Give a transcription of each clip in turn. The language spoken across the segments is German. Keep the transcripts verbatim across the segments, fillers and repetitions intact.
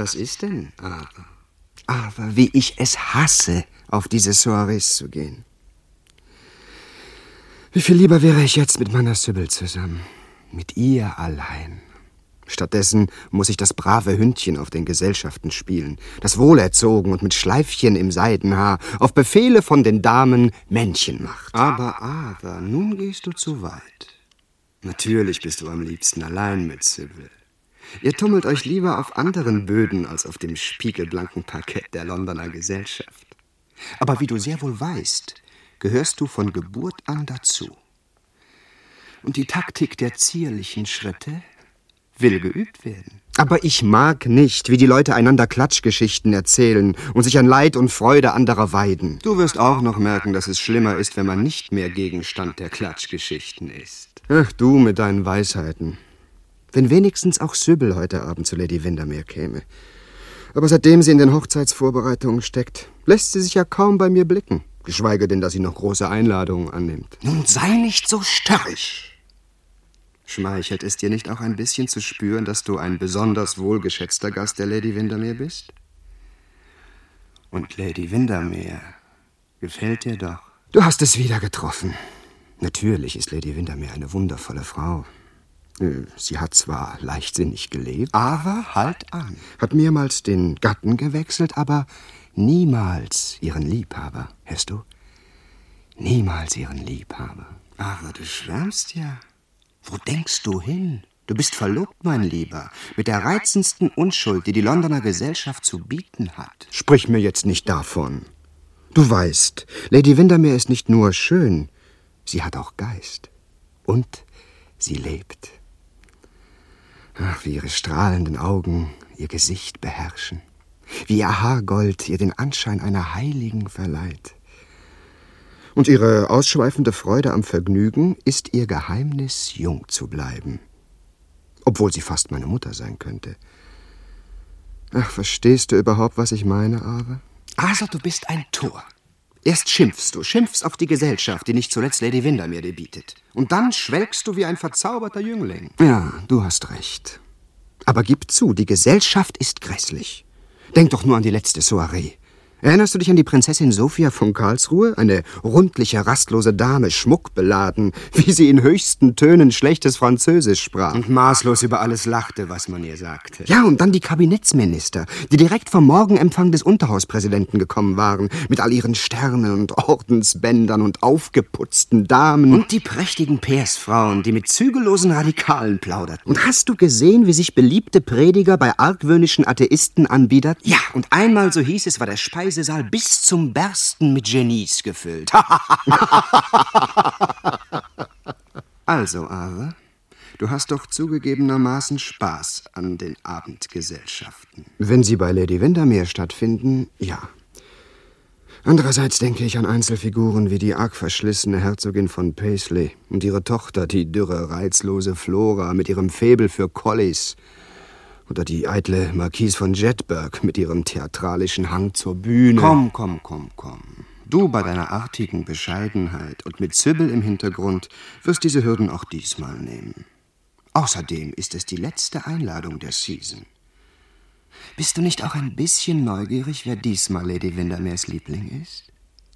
Was ist denn, aber? Aber wie ich es hasse, auf diese Soirees zu gehen. Wie viel lieber wäre ich jetzt mit meiner Sybil zusammen. Mit ihr allein. Stattdessen muss ich das brave Hündchen auf den Gesellschaften spielen, das wohlerzogen und mit Schleifchen im Seidenhaar auf Befehle von den Damen Männchen macht. Aber, aber, nun gehst du zu weit. Natürlich bist du am liebsten allein mit Sybil. Ihr tummelt euch lieber auf anderen Böden als auf dem spiegelblanken Parkett der Londoner Gesellschaft. Aber wie du sehr wohl weißt, gehörst du von Geburt an dazu. Und die Taktik der zierlichen Schritte will geübt werden. Aber ich mag nicht, wie die Leute einander Klatschgeschichten erzählen und sich an Leid und Freude anderer weiden. Du wirst auch noch merken, dass es schlimmer ist, wenn man nicht mehr Gegenstand der Klatschgeschichten ist. Ach, du mit deinen Weisheiten. Wenn wenigstens auch Sybil heute Abend zu Lady Windermere käme. Aber seitdem sie in den Hochzeitsvorbereitungen steckt, lässt sie sich ja kaum bei mir blicken. Geschweige denn, dass sie noch große Einladungen annimmt. Nun sei nicht so störrisch. Schmeichelt es dir nicht auch ein bisschen zu spüren, dass du ein besonders wohlgeschätzter Gast der Lady Windermere bist? Und Lady Windermere gefällt dir doch. Du hast es wieder getroffen. Natürlich ist Lady Windermere eine wundervolle Frau. Sie hat zwar leichtsinnig gelebt, aber halt an. Hat mehrmals den Gatten gewechselt, aber niemals ihren Liebhaber, hörst du? Niemals ihren Liebhaber. Aber du schwärmst ja. Wo denkst du hin? Du bist verlobt, mein Lieber, mit der reizendsten Unschuld, die die Londoner Gesellschaft zu bieten hat. Sprich mir jetzt nicht davon. Du weißt, Lady Windermere ist nicht nur schön, sie hat auch Geist. Und sie lebt. Ach, wie ihre strahlenden Augen ihr Gesicht beherrschen. Wie ihr Haargold ihr den Anschein einer Heiligen verleiht. Und ihre ausschweifende Freude am Vergnügen ist ihr Geheimnis, jung zu bleiben. Obwohl sie fast meine Mutter sein könnte. Ach, verstehst du überhaupt, was ich meine, Arthur? Also, du bist ein Tor. Erst schimpfst du, schimpfst auf die Gesellschaft, die nicht zuletzt Lady Windermere dir bietet. Und dann schwelgst du wie ein verzauberter Jüngling. Ja, du hast recht. Aber gib zu, die Gesellschaft ist grässlich. Denk doch nur an die letzte Soiree. Erinnerst du dich an die Prinzessin Sophia von Karlsruhe? Eine rundliche, rastlose Dame, schmuckbeladen, wie sie in höchsten Tönen schlechtes Französisch sprach. Und maßlos über alles lachte, was man ihr sagte. Ja, und dann die Kabinettsminister, die direkt vom Morgenempfang des Unterhauspräsidenten gekommen waren, mit all ihren Sternen und Ordensbändern und aufgeputzten Damen. Und die prächtigen Pairsfrauen, die mit zügellosen Radikalen plauderten. Und hast du gesehen, wie sich beliebte Prediger bei argwöhnischen Atheisten anbiederten? Ja, und einmal, so hieß es, war der Speise Saal bis zum Bersten mit Genies gefüllt. Also, Arthur, du hast doch zugegebenermaßen Spaß an den Abendgesellschaften. Wenn sie bei Lady Windermere stattfinden, ja. Andererseits denke ich an Einzelfiguren wie die arg verschlissene Herzogin von Paisley und ihre Tochter, die dürre, reizlose Flora mit ihrem Faible für Collies. Oder die eitle Marquise von Jedburgh mit ihrem theatralischen Hang zur Bühne. Komm, komm, komm, komm. Du bei deiner artigen Bescheidenheit und mit Sybil im Hintergrund wirst diese Hürden auch diesmal nehmen. Außerdem ist es die letzte Einladung der Season. Bist du nicht auch ein bisschen neugierig, wer diesmal Lady Windermeres Liebling ist?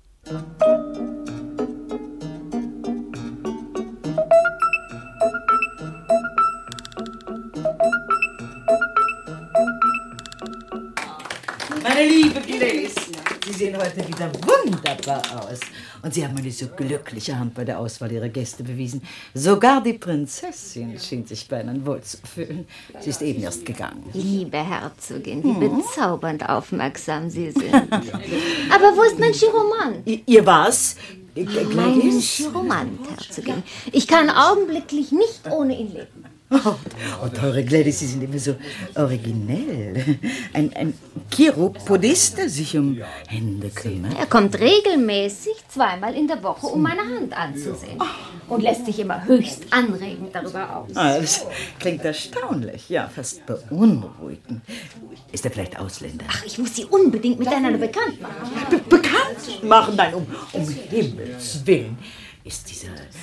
Meine liebe Gladys, Sie sehen heute wieder wunderbar aus. Und Sie haben eine so glückliche Hand bei der Auswahl Ihrer Gäste bewiesen. Sogar die Prinzessin schien sich bei Ihnen wohl zu fühlen. Sie ist eben erst gegangen. Liebe Herzogin, wie hm. bezaubernd aufmerksam Sie sind. Aber wo ist mein Chiromant? I- ihr was? Mein Chiromant, Herzogin. Ich kann augenblicklich nicht ohne ihn leben. Oh, oh, teure Gladys, Sie sind immer so originell. Ein, ein Chiropodist, der sich um Hände kümmert. Er kommt regelmäßig zweimal in der Woche, um meine Hand anzusehen. Und lässt sich immer höchst anregend darüber aus. Ah, das klingt erstaunlich, ja, fast beunruhigend. Ist er vielleicht Ausländer? Ach, ich muss Sie unbedingt miteinander bekannt machen. Be- bekannt machen? Nein, um, um Himmels Willen. Ist dieser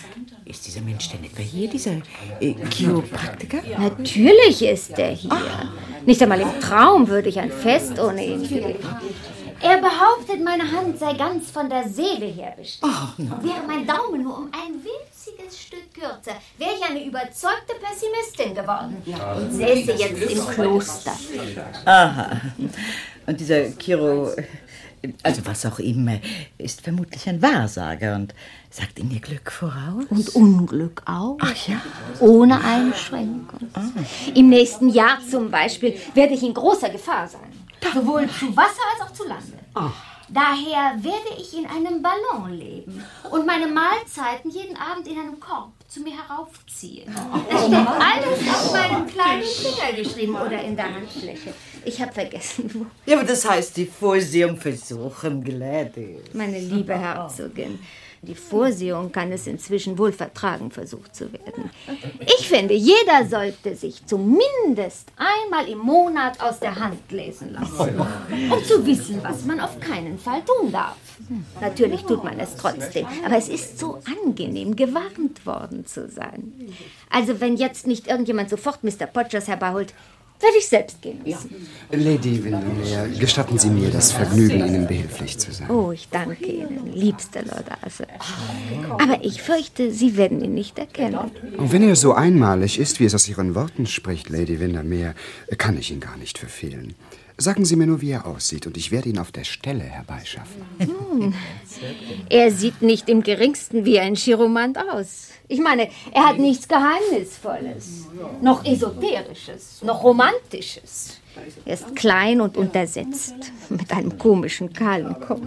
Ist dieser Mensch denn etwa hier, dieser äh, Chiropraktiker? Natürlich ist er hier. Ach. Nicht einmal im Traum würde ich ein Fest ohne ihn fühlen. Er behauptet, meine Hand sei ganz von der Seele her bestimmt. Oh, wäre mein Daumen nur um ein winziges Stück kürzer, wäre ich eine überzeugte Pessimistin geworden und säße jetzt im Kloster. Aha. Und dieser Chiro, also was auch immer, ist vermutlich ein Wahrsager und sagt ihm ihr Glück voraus. Und Unglück auch. Ach ja? Ohne Einschränkung. Ah. Im nächsten Jahr zum Beispiel werde ich in großer Gefahr sein. Sowohl zu Wasser als auch zu Lande. Oh. Daher werde ich in einem Ballon leben und meine Mahlzeiten jeden Abend in einem Korb zu mir heraufziehen. Das steht alles auf meinem kleinen Finger geschrieben oder in der Handfläche. Ich habe vergessen, wo. Ja, aber das heißt, die Vorsehung versuchen, Gladys. Meine liebe Herzogin, die Vorsehung kann es inzwischen wohl vertragen, versucht zu werden. Ich finde, jeder sollte sich zumindest einmal im Monat aus der Hand lesen lassen, um zu wissen, was man auf keinen Fall tun darf. Natürlich tut man es trotzdem, aber es ist so angenehm, gewarnt worden zu sein. Also wenn jetzt nicht irgendjemand sofort Mister Podgers herbeiholt, werde ich selbst gehen müssen. Ja. Lady Windermere, gestatten Sie mir das Vergnügen, Ihnen behilflich zu sein. Oh, ich danke Ihnen, liebster Lord Arthur. Aber ich fürchte, Sie werden ihn nicht erkennen. Und wenn er so einmalig ist, wie es aus Ihren Worten spricht, Lady Windermere, kann ich ihn gar nicht verfehlen. Sagen Sie mir nur, wie er aussieht, und ich werde ihn auf der Stelle herbeischaffen. Hm. Er sieht nicht im geringsten wie ein Chiromant aus. Ich meine, er hat nichts Geheimnisvolles, noch Esoterisches, noch Romantisches. Er ist klein und untersetzt, mit einem komischen, kahlen Kopf,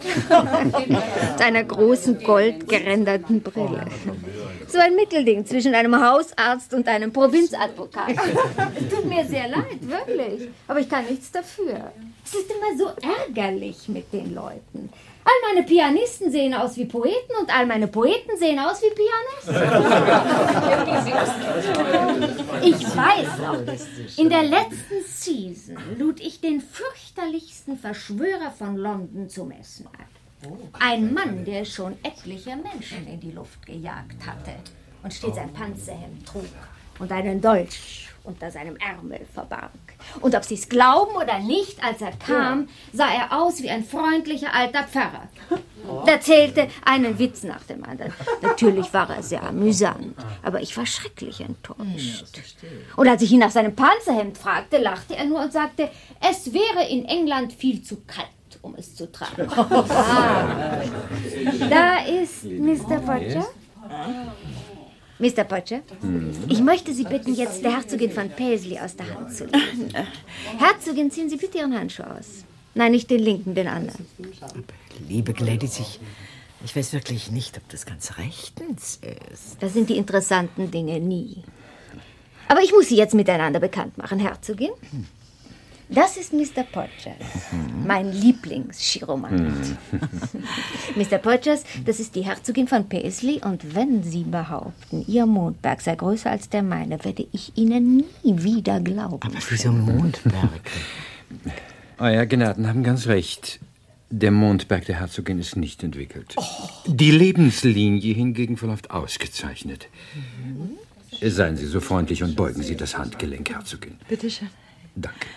mit einer großen, goldgeränderten Brille. So ein Mittelding zwischen einem Hausarzt und einem Provinzadvokat. Es tut mir sehr leid, wirklich, aber ich kann nichts dafür. Es ist immer so ärgerlich mit den Leuten. All meine Pianisten sehen aus wie Poeten und all meine Poeten sehen aus wie Pianisten. Ich weiß noch, in der letzten Season lud ich den fürchterlichsten Verschwörer von London zum Essen ein. Ein Mann, der schon etliche Menschen in die Luft gejagt hatte und stets ein Panzerhemd trug und einen Dolch unter seinem Ärmel verbarg. Und ob Sie es glauben oder nicht, als er kam, sah er aus wie ein freundlicher alter Pfarrer. Er erzählte einen Witz nach dem anderen. Natürlich war er sehr amüsant, aber ich war schrecklich enttäuscht. Und als ich ihn nach seinem Panzerhemd fragte, lachte er nur und sagte, es wäre in England viel zu kalt, um es zu tragen. Ah. Da ist Mister Podger. Mister Podger, ich möchte Sie bitten, jetzt der Herzogin von Paisley aus der Hand zu legen. Herzogin, ziehen Sie bitte Ihren Handschuh aus. Nein, nicht den linken, den anderen. Liebe Gladys, ich, ich weiß wirklich nicht, ob das ganz rechtens ist. Das sind die interessanten Dinge nie. Aber ich muss Sie jetzt miteinander bekannt machen, Herzogin. Das ist Mister Podgers, mein Lieblingschiromant. Mister Podgers, das ist die Herzogin von Paisley, und wenn Sie behaupten, Ihr Mondberg sei größer als der meine, werde ich Ihnen nie wieder glauben. Aber wieso Mondberg? Euer Gnaden haben ganz recht. Der Mondberg der Herzogin ist nicht entwickelt. Oh. Die Lebenslinie hingegen verläuft ausgezeichnet. Mhm. Seien Sie so freundlich und beugen Sie das Handgelenk, Herzogin. Bitte schön. Danke.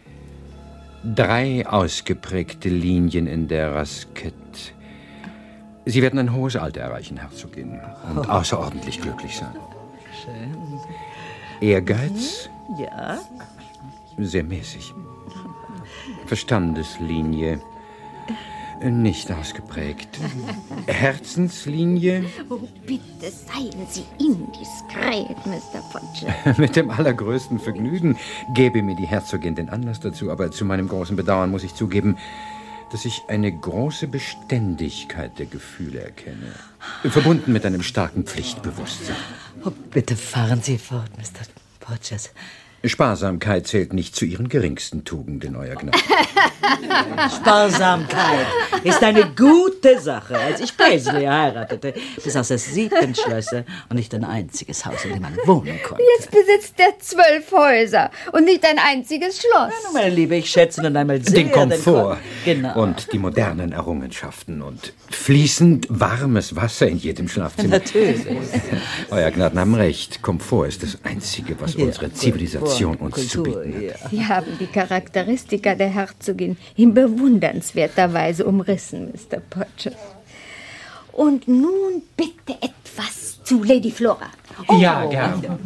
Drei ausgeprägte Linien in der Raskette. Sie werden ein hohes Alter erreichen, Herzogin, und oh. außerordentlich glücklich sein. Schön. Ehrgeiz? Ja. Sehr mäßig. Verstandeslinie? Nicht ausgeprägt. Herzenslinie? Oh, bitte seien Sie indiskret, Mister Podger. Mit dem allergrößten Vergnügen gäbe mir die Herzogin den Anlass dazu, aber zu meinem großen Bedauern muss ich zugeben, dass ich eine große Beständigkeit der Gefühle erkenne, verbunden mit einem starken Pflichtbewusstsein. Oh, bitte fahren Sie fort, Mister Podgers. Sparsamkeit zählt nicht zu Ihren geringsten Tugenden, Euer Gnade. Sparsamkeit ist eine gute Sache. Als ich Paisley heiratete, besaß er sieben Schlösser und nicht ein einziges Haus, in dem man wohnen konnte. Jetzt besitzt er zwölf Häuser und nicht ein einziges Schloss. Ja, meine Liebe, ich schätze nun einmal sehr Den Komfort den Kom genau. und die modernen Errungenschaften und fließend warmes Wasser in jedem Schlafzimmer. Natürlich. Euer Gnaden haben recht. Komfort ist das Einzige, was Ja, unsere Zivilisation Kultur, uns zu Kultur, bieten hat. ja. Sie haben die Charakteristika der Herzogin in bewundernswerter Weise umrissen, Mister Podger. Und nun bitte etwas zu Lady Flora. Ja, gern.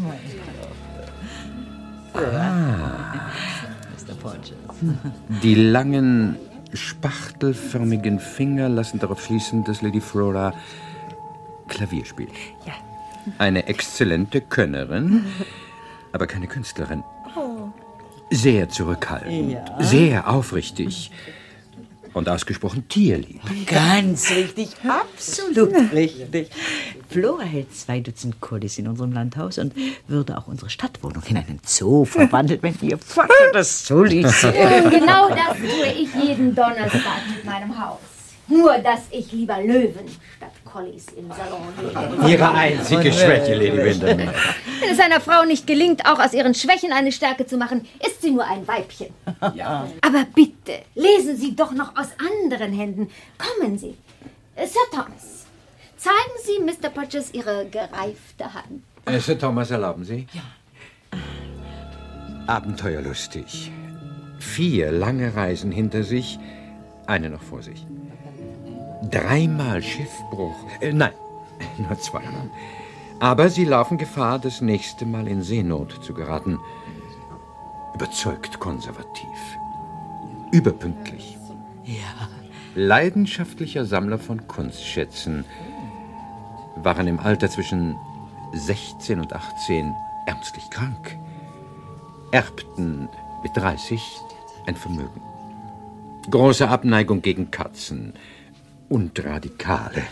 Mister Podger. Die langen, spachtelförmigen Finger lassen darauf schließen, dass Lady Flora Klavier spielt. Ja. Eine exzellente Könnerin, aber keine Künstlerin. Sehr zurückhaltend, Ja. sehr aufrichtig und ausgesprochen tierlieb. Ganz richtig, absolut richtig. Flora hält zwei Dutzend Kollis in unserem Landhaus und würde auch unsere Stadtwohnung in einen Zoo verwandeln, wenn ihr Vater das so ließ. Und genau das tue ich jeden Donnerstag mit meinem Haus. Nur, dass ich lieber Löwen statt Collies im Salon lebe. Ihre einzige Schwäche, Lady Windermere. Wenn es einer Frau nicht gelingt, auch aus ihren Schwächen eine Stärke zu machen, ist sie nur ein Weibchen. Ja. Aber bitte, lesen Sie doch noch aus anderen Händen. Kommen Sie. Äh, Sir Thomas, zeigen Sie Mister Podgers Ihre gereifte Hand. Äh, Sir Thomas, erlauben Sie? Ja. Abenteuerlustig. Vier lange Reisen hinter sich, eine noch vor sich. Dreimal Schiffbruch. Äh, nein, nur zweimal. Aber sie laufen Gefahr, das nächste Mal in Seenot zu geraten. Überzeugt konservativ. Überpünktlich. Ja. Leidenschaftlicher Sammler von Kunstschätzen. Waren im Alter zwischen sechzehn und achtzehn ernstlich krank. Erbten mit dreißig ein Vermögen. Große Abneigung gegen Katzen. Und Radikale.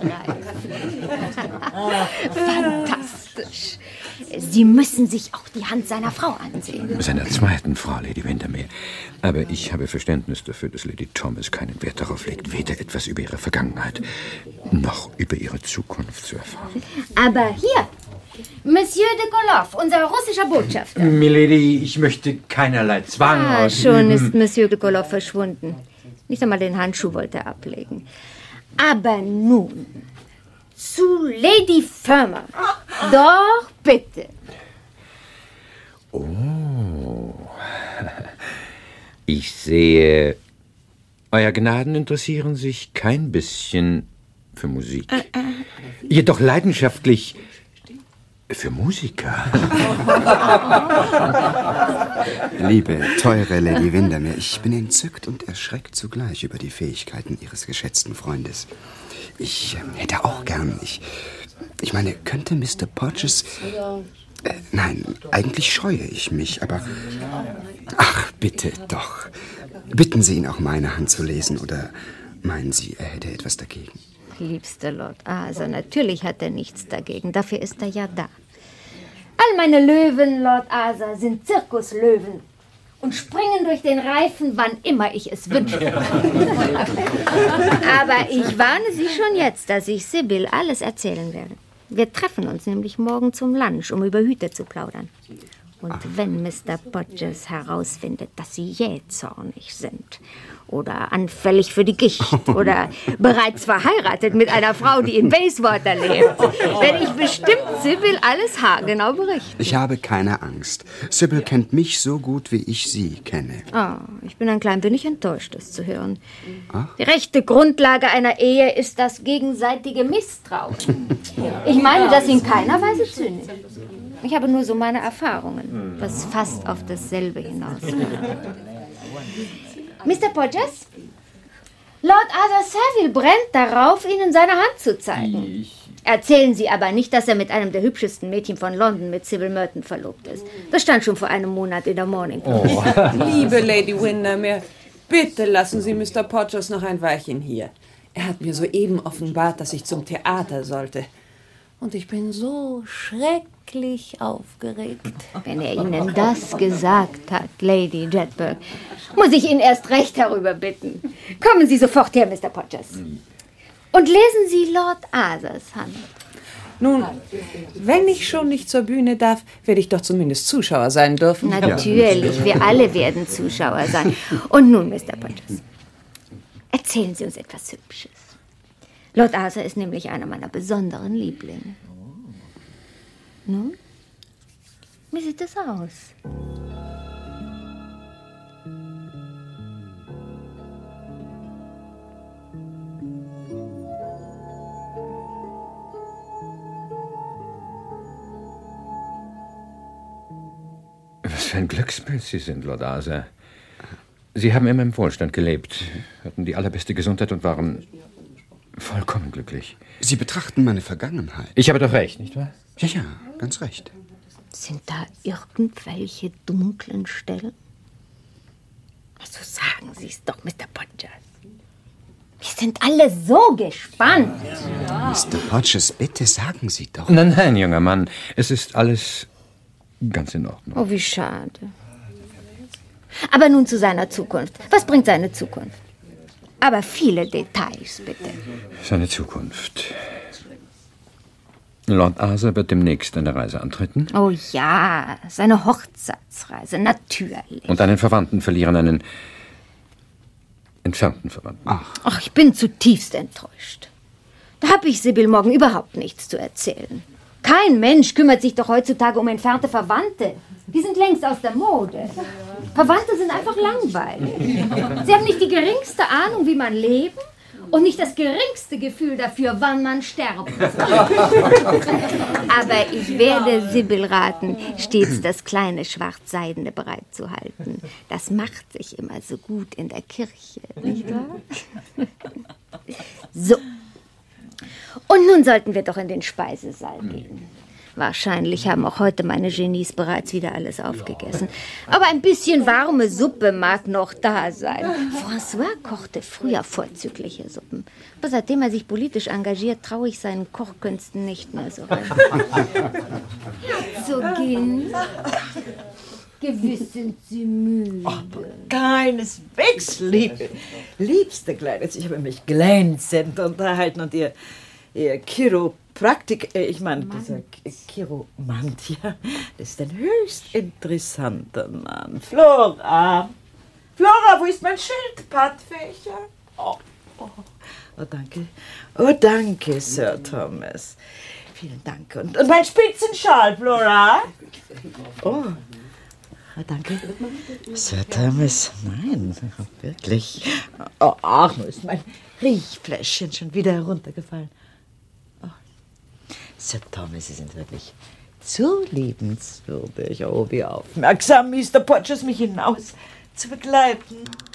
Fantastisch. Sie müssen sich auch die Hand seiner Frau ansehen. Seiner zweiten Frau, Lady Windermere. Aber ich habe Verständnis dafür, dass Lady Thomas keinen Wert darauf legt, weder etwas über ihre Vergangenheit noch über ihre Zukunft zu erfahren. Aber hier, Monsieur de Koloff, unser russischer Botschafter. Milady, ich möchte keinerlei Zwang Ah, ausüben. schon ist Monsieur de Koloff verschwunden. Nicht einmal den Handschuh wollte er ablegen. Aber nun zu Lady Fermor. Doch, bitte. Oh. Ich sehe, Euer Gnaden interessieren sich kein bisschen für Musik. Äh, äh. Jedoch leidenschaftlich für Musiker. Liebe, teure Lady Windermere, ich bin entzückt und erschreckt zugleich über die Fähigkeiten Ihres geschätzten Freundes. Ich äh, hätte auch gern, ich, ich meine, könnte Mister Podgers... Äh, nein, eigentlich scheue ich mich, aber... Ach, bitte doch. Bitten Sie ihn auch, meine Hand zu lesen, oder meinen Sie, er hätte etwas dagegen? Liebster Lord Arthur, natürlich hat er nichts dagegen. Dafür ist er ja da. All meine Löwen, Lord Arthur, sind Zirkuslöwen und springen durch den Reifen, wann immer ich es wünsche. Aber ich warne Sie schon jetzt, dass ich Sybil alles erzählen werde. Wir treffen uns nämlich morgen zum Lunch, um über Hüte zu plaudern. Und wenn Mister Podgers herausfindet, dass Sie jähzornig sind oder anfällig für die Gicht oder bereits verheiratet mit einer Frau, die in Bayswater lebt, werde ich bestimmt Sybil alles haargenau berichten. Ich habe keine Angst. Sybil kennt mich so gut, wie ich sie kenne. Oh, ich bin ein klein wenig enttäuscht, das zu hören. Ach? Die rechte Grundlage einer Ehe ist das gegenseitige Misstrauen. Ich meine das in keiner Weise zynisch. Ich habe nur so meine Erfahrungen, was fast auf dasselbe hinaus. Mister Podgers? Lord Arthur Savile brennt darauf, Ihnen seine Hand zu zeigen. Erzählen Sie aber nicht, dass er mit einem der hübschesten Mädchen von London, mit Sybil Merton, verlobt ist. Das stand schon vor einem Monat in der Morning Post. Oh. Liebe Lady Windermere, bitte lassen Sie Mister Podgers noch ein Weilchen hier. Er hat mir soeben offenbart, dass ich zum Theater sollte. Und ich bin so schrecklich aufgeregt. Wenn er Ihnen das gesagt hat, Lady Jedburgh, muss ich ihn erst recht darüber bitten. Kommen Sie sofort her, Mister Podgers. Und lesen Sie Lord Arthurs Hand. Nun, wenn ich schon nicht zur Bühne darf, werde ich doch zumindest Zuschauer sein dürfen. Natürlich, wir alle werden Zuschauer sein. Und nun, Mister Podgers, erzählen Sie uns etwas Hübsches. Lord Arthur ist nämlich einer meiner besonderen Lieblinge. Nun, wie sieht es aus? Was für ein Glückspilz Sie sind, Lord Arthur. Sie haben immer im Wohlstand gelebt, hatten die allerbeste Gesundheit und waren vollkommen glücklich. Sie betrachten meine Vergangenheit. Ich habe doch recht, nicht wahr? Ja, ja, ganz recht. Sind da irgendwelche dunklen Stellen? Also sagen Sie es doch, Mister Podgers. Wir sind alle so gespannt. Mister Podgers, bitte sagen Sie doch. Nein, nein, junger Mann. Es ist alles ganz in Ordnung. Oh, wie schade. Aber nun zu seiner Zukunft. Was bringt seine Zukunft? Aber viele Details, bitte. Seine Zukunft. Lord Arthur wird demnächst eine Reise antreten. Oh ja, seine Hochzeitsreise, natürlich. Und einen Verwandten verlieren, einen entfernten Verwandten. Ach, Ach, ich bin zutiefst enttäuscht. Da habe ich Sibyl morgen überhaupt nichts zu erzählen. Kein Mensch kümmert sich doch heutzutage um entfernte Verwandte. Die sind längst aus der Mode. Verwandte sind einfach langweilig. Sie haben nicht die geringste Ahnung, wie man leben und nicht das geringste Gefühl dafür, wann man sterben soll. Aber ich werde Sibyl raten, stets das kleine Schwarzseidene bereitzuhalten. Das macht sich immer so gut in der Kirche, nicht wahr? So. Und nun sollten wir doch in den Speisesaal gehen. Wahrscheinlich haben auch heute meine Genies bereits wieder alles aufgegessen. Aber ein bisschen warme Suppe mag noch da sein. François kochte früher vorzügliche Suppen. Aber seitdem er sich politisch engagiert, traue ich seinen Kochkünsten nicht mehr so rein. Herzogin, gewiss sind Sie müde. Oh, keineswegs, liebe, liebste Kleines. Ich habe mich glänzend unterhalten und ihr, ihr Chiropraktik, äh, ich meine, dieser Chiromant, ja, das ist ein höchst interessanter Mann. Flora, Flora, wo ist mein Schildpattfächer? Oh, oh, oh, danke. Oh, danke, Sir Thomas. Vielen Dank. Und, und mein Spitzenschal, Flora? Oh. Oh, danke. Sir Thomas, nein, wirklich. Oh, ach, nur ist mein Riechfläschchen schon wieder heruntergefallen. Oh. Sir Thomas, Sie sind wirklich zu liebenswürdig. Oh, wie aufmerksam Mister Podgers, mich hinaus zu begleiten.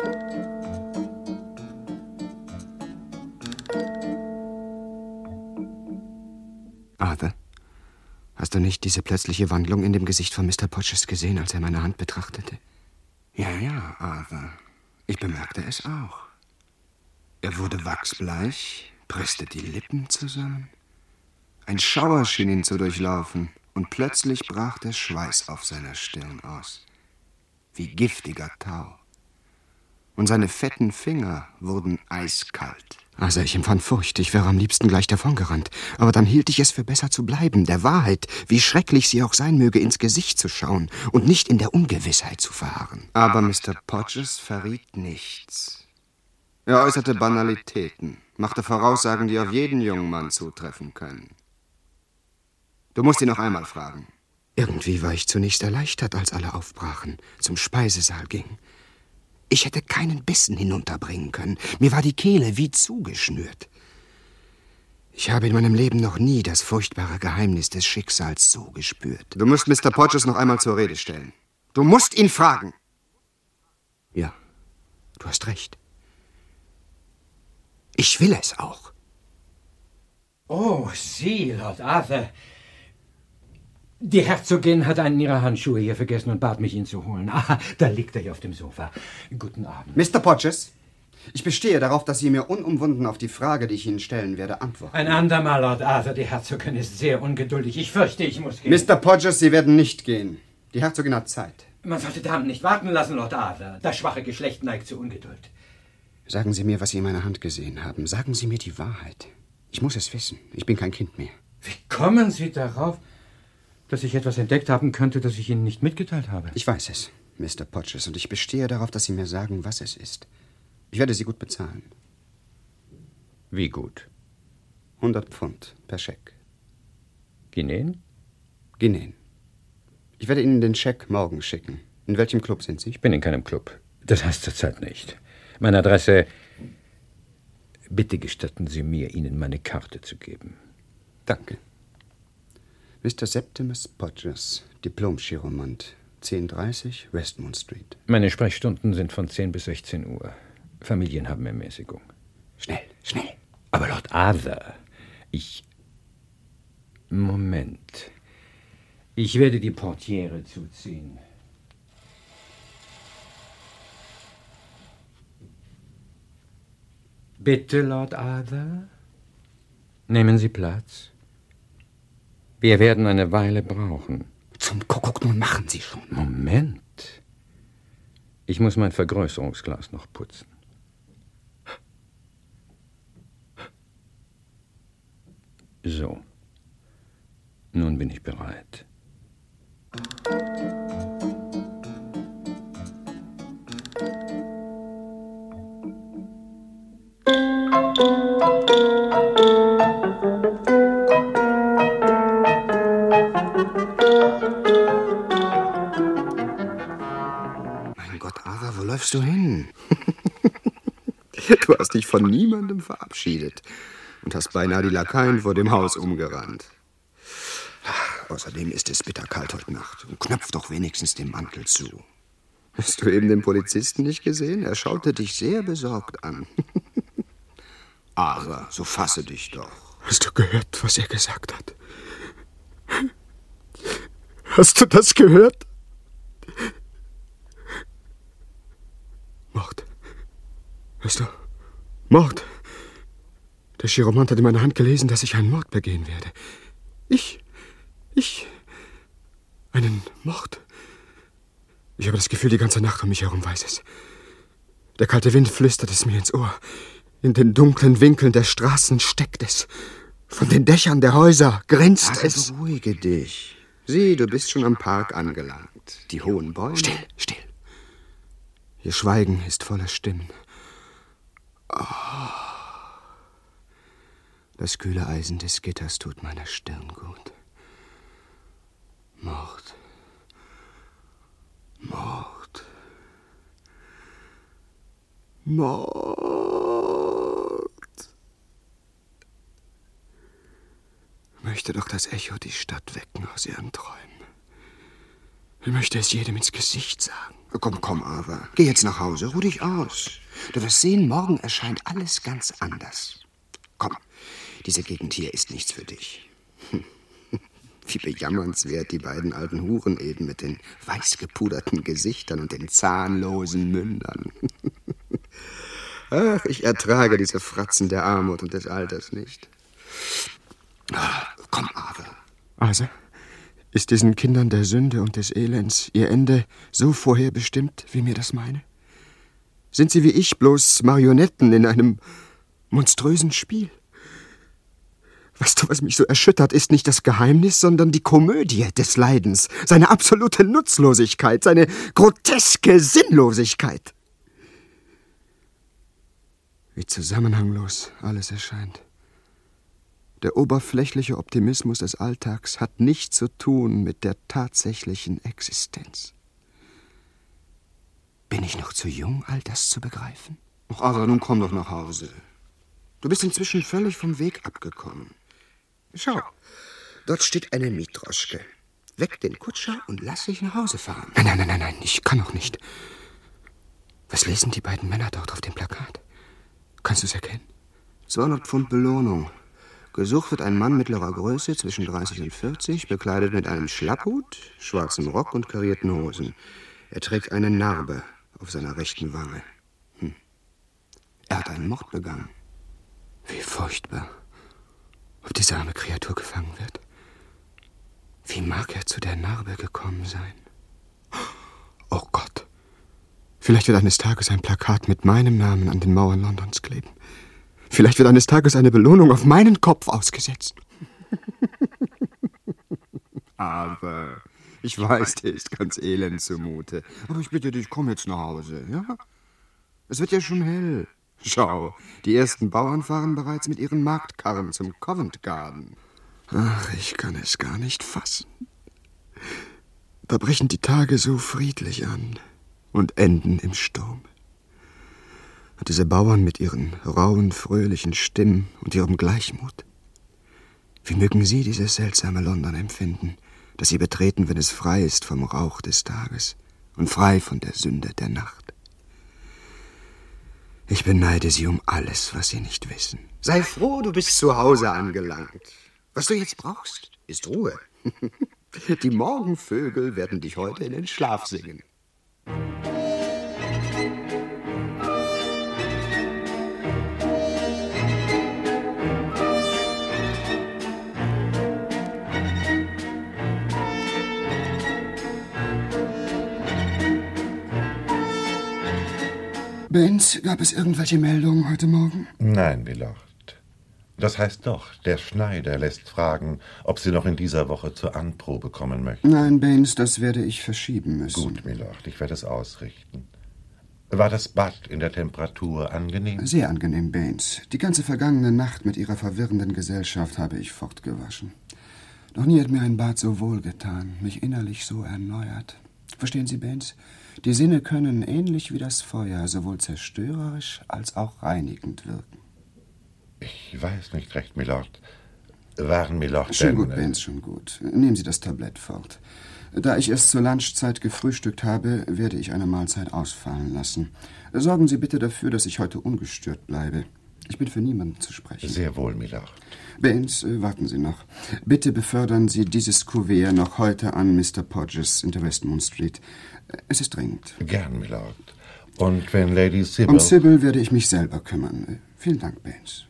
Arthur? Hast du nicht diese plötzliche Wandlung in dem Gesicht von Mister Podgers gesehen, als er meine Hand betrachtete? Ja, ja, Arthur. Ich bemerkte es auch. Er wurde wachsbleich, presste die Lippen zusammen. Ein Schauer schien ihn zu durchlaufen, und plötzlich brach der Schweiß auf seiner Stirn aus. Wie giftiger Tau. Und seine fetten Finger wurden eiskalt. Also ich empfand Furcht, ich wäre am liebsten gleich davongerannt. Aber dann hielt ich es für besser zu bleiben, der Wahrheit, wie schrecklich sie auch sein möge, ins Gesicht zu schauen und nicht in der Ungewissheit zu verharren. Aber Mister Podgers verriet nichts. Er äußerte Banalitäten, machte Voraussagen, die auf jeden jungen Mann zutreffen können. Du musst ihn noch einmal fragen. Irgendwie war ich zunächst erleichtert, als alle aufbrachen, zum Speisesaal gingen. Ich hätte keinen Bissen hinunterbringen können. Mir war die Kehle wie zugeschnürt. Ich habe in meinem Leben noch nie das furchtbare Geheimnis des Schicksals so gespürt. Du musst Mister Podgers noch einmal zur Rede stellen. Du musst ihn fragen. Ja, du hast recht. Ich will es auch. Oh, Sie, Lord Arthur. Die Herzogin hat einen ihrer Handschuhe hier vergessen und bat mich, ihn zu holen. Ah, da liegt er hier auf dem Sofa. Guten Abend. Mister Podgers, Ich bestehe darauf, dass Sie mir unumwunden auf die Frage, die ich Ihnen stellen werde, antworten. Ein andermal, Lord Arthur. Die Herzogin ist sehr ungeduldig. Ich fürchte, ich muss gehen. Mister Podgers, Sie werden nicht gehen. Die Herzogin hat Zeit. Man sollte Damen nicht warten lassen, Lord Arthur. Das schwache Geschlecht neigt zu Ungeduld. Sagen Sie mir, was Sie in meiner Hand gesehen haben. Sagen Sie mir die Wahrheit. Ich muss es wissen. Ich bin kein Kind mehr. Wie kommen Sie darauf, dass ich etwas entdeckt haben könnte, das ich Ihnen nicht mitgeteilt habe? Ich weiß es, Mister Podgers, und ich bestehe darauf, dass Sie mir sagen, was es ist. Ich werde Sie gut bezahlen. Wie gut? hundert Pfund per Scheck. Guineen? Guineen. Ich werde Ihnen den Scheck morgen schicken. In welchem Club sind Sie? Ich bin in keinem Club. Das heißt zurzeit nicht. Meine Adresse... Bitte gestatten Sie mir, Ihnen meine Karte zu geben. Danke. Mister Septimus Podgers, Diplom-Chiromant, zehn dreißig Westmont Street. Meine Sprechstunden sind von zehn bis sechzehn Uhr. Familien haben Ermäßigung. Schnell, schnell. Aber Lord Arthur, ich... Moment. Ich werde die Portiere zuziehen. Bitte, Lord Arthur. Nehmen Sie Platz. Wir werden eine Weile brauchen. Zum Kuckuck, nun machen Sie schon. Moment. Ich muss mein Vergrößerungsglas noch putzen. So. Nun bin ich bereit. Mein Gott, Arthur, wo läufst du hin? Du hast dich von niemandem verabschiedet und hast beinahe die Lakaien vor dem Haus umgerannt. Ach, außerdem ist es bitterkalt heute Nacht. Und knöpf doch wenigstens den Mantel zu. Hast du eben den Polizisten nicht gesehen? Er schaute dich sehr besorgt an. Arthur, so fasse dich doch. Hast du gehört, was er gesagt hat? Hast du das gehört? Mord. Hörst du? Mord. Der Chiromant hat in meiner Hand gelesen, dass ich einen Mord begehen werde. Ich? Ich? Einen Mord? Ich habe das Gefühl, die ganze Nacht um mich herum weiß es. Der kalte Wind flüstert es mir ins Ohr. In den dunklen Winkeln der Straßen steckt es. Von den Dächern der Häuser grinst Ach, es. beruhige dich. Sieh, du bist schon am Park angelangt. Die hohen Bäume. Still, still. Ihr Schweigen ist voller Stimmen. Oh. Das kühle Eisen des Gitters tut meiner Stirn gut. Mord. Mord. Mord. Möchte doch das Echo die Stadt wecken aus ihren Träumen. Ich möchte es jedem ins Gesicht sagen. Komm, komm, Arthur. Geh jetzt nach Hause, ruh dich aus. Du wirst sehen, morgen erscheint alles ganz anders. Komm, diese Gegend hier ist nichts für dich. Wie bejammernswert die beiden alten Huren eben mit den weißgepuderten Gesichtern und den zahnlosen Mündern. Ach, ich ertrage diese Fratzen der Armut und des Alters nicht. Komm, Arthur. Also, ist diesen Kindern der Sünde und des Elends ihr Ende so vorherbestimmt, wie mir das meine? Sind sie wie ich bloß Marionetten in einem monströsen Spiel? Weißt du, was mich so erschüttert, ist nicht das Geheimnis, sondern die Komödie des Leidens, seine absolute Nutzlosigkeit, seine groteske Sinnlosigkeit. Wie zusammenhanglos alles erscheint. Der oberflächliche Optimismus des Alltags hat nichts zu tun mit der tatsächlichen Existenz. Bin ich noch zu jung, all das zu begreifen? Ach, Arthur, nun komm doch nach Hause. Du bist inzwischen völlig vom Weg abgekommen. Schau, dort steht eine Mietdroschke. Weck den Kutscher und lass dich nach Hause fahren. Nein, nein, nein, nein, nein, ich kann auch nicht. Was lesen die beiden Männer dort auf dem Plakat? Kannst du es erkennen? zweihundert Pfund Belohnung. Gesucht wird ein Mann mittlerer Größe, zwischen dreißig und vierzig, bekleidet mit einem Schlapphut, schwarzem Rock und karierten Hosen. Er trägt eine Narbe auf seiner rechten Wange. Hm. Er hat einen Mord begangen. Wie furchtbar. Ob diese arme Kreatur gefangen wird. Wie mag er zu der Narbe gekommen sein? Oh Gott. Vielleicht wird eines Tages ein Plakat mit meinem Namen an den Mauern Londons kleben. Vielleicht wird eines Tages eine Belohnung auf meinen Kopf ausgesetzt. Aber ich weiß, dir ist ganz elend zumute. Aber ich bitte dich, komm jetzt nach Hause, ja? Es wird ja schon hell. Schau, die ersten Bauern fahren bereits mit ihren Marktkarren zum Covent Garden. Ach, ich kann es gar nicht fassen. Da brechen die Tage so friedlich an und enden im Sturm. Und diese Bauern mit ihren rauen, fröhlichen Stimmen und ihrem Gleichmut. Wie mögen sie dieses seltsame London empfinden, das sie betreten, wenn es frei ist vom Rauch des Tages und frei von der Sünde der Nacht? Ich beneide sie um alles, was sie nicht wissen. Sei froh, du bist zu Hause angelangt. Was du jetzt brauchst, ist Ruhe. Die Morgenvögel werden dich heute in den Schlaf singen. Baines, gab es irgendwelche Meldungen heute Morgen? Nein, Milord. Das heißt doch, der Schneider lässt fragen, ob Sie noch in dieser Woche zur Anprobe kommen möchten. Nein, Baines, das werde ich verschieben müssen. Gut, Milord, ich werde es ausrichten. War das Bad in der Temperatur angenehm? Sehr angenehm, Baines. Die ganze vergangene Nacht mit Ihrer verwirrenden Gesellschaft habe ich fortgewaschen. Noch nie hat mir ein Bad so wohlgetan, mich innerlich so erneuert. Verstehen Sie, Baines? Die Sinne können, ähnlich wie das Feuer, sowohl zerstörerisch als auch reinigend wirken. Ich weiß nicht recht, Milord. Waren Milord Schon denn... gut, Baines, schon gut. Nehmen Sie das Tablett fort. Da ich erst zur Lunchzeit gefrühstückt habe, werde ich eine Mahlzeit ausfallen lassen. Sorgen Sie bitte dafür, dass ich heute ungestört bleibe. Ich bin für niemanden zu sprechen. Sehr wohl, Milord. Baines, äh, warten Sie noch. Bitte befördern Sie dieses Kuvert noch heute an Mister Podges in der Westmont Street. Es ist dringend. Gern, Milord. Und wenn Lady Sybil... Um Sybil werde ich mich selber kümmern. Vielen Dank, Baines.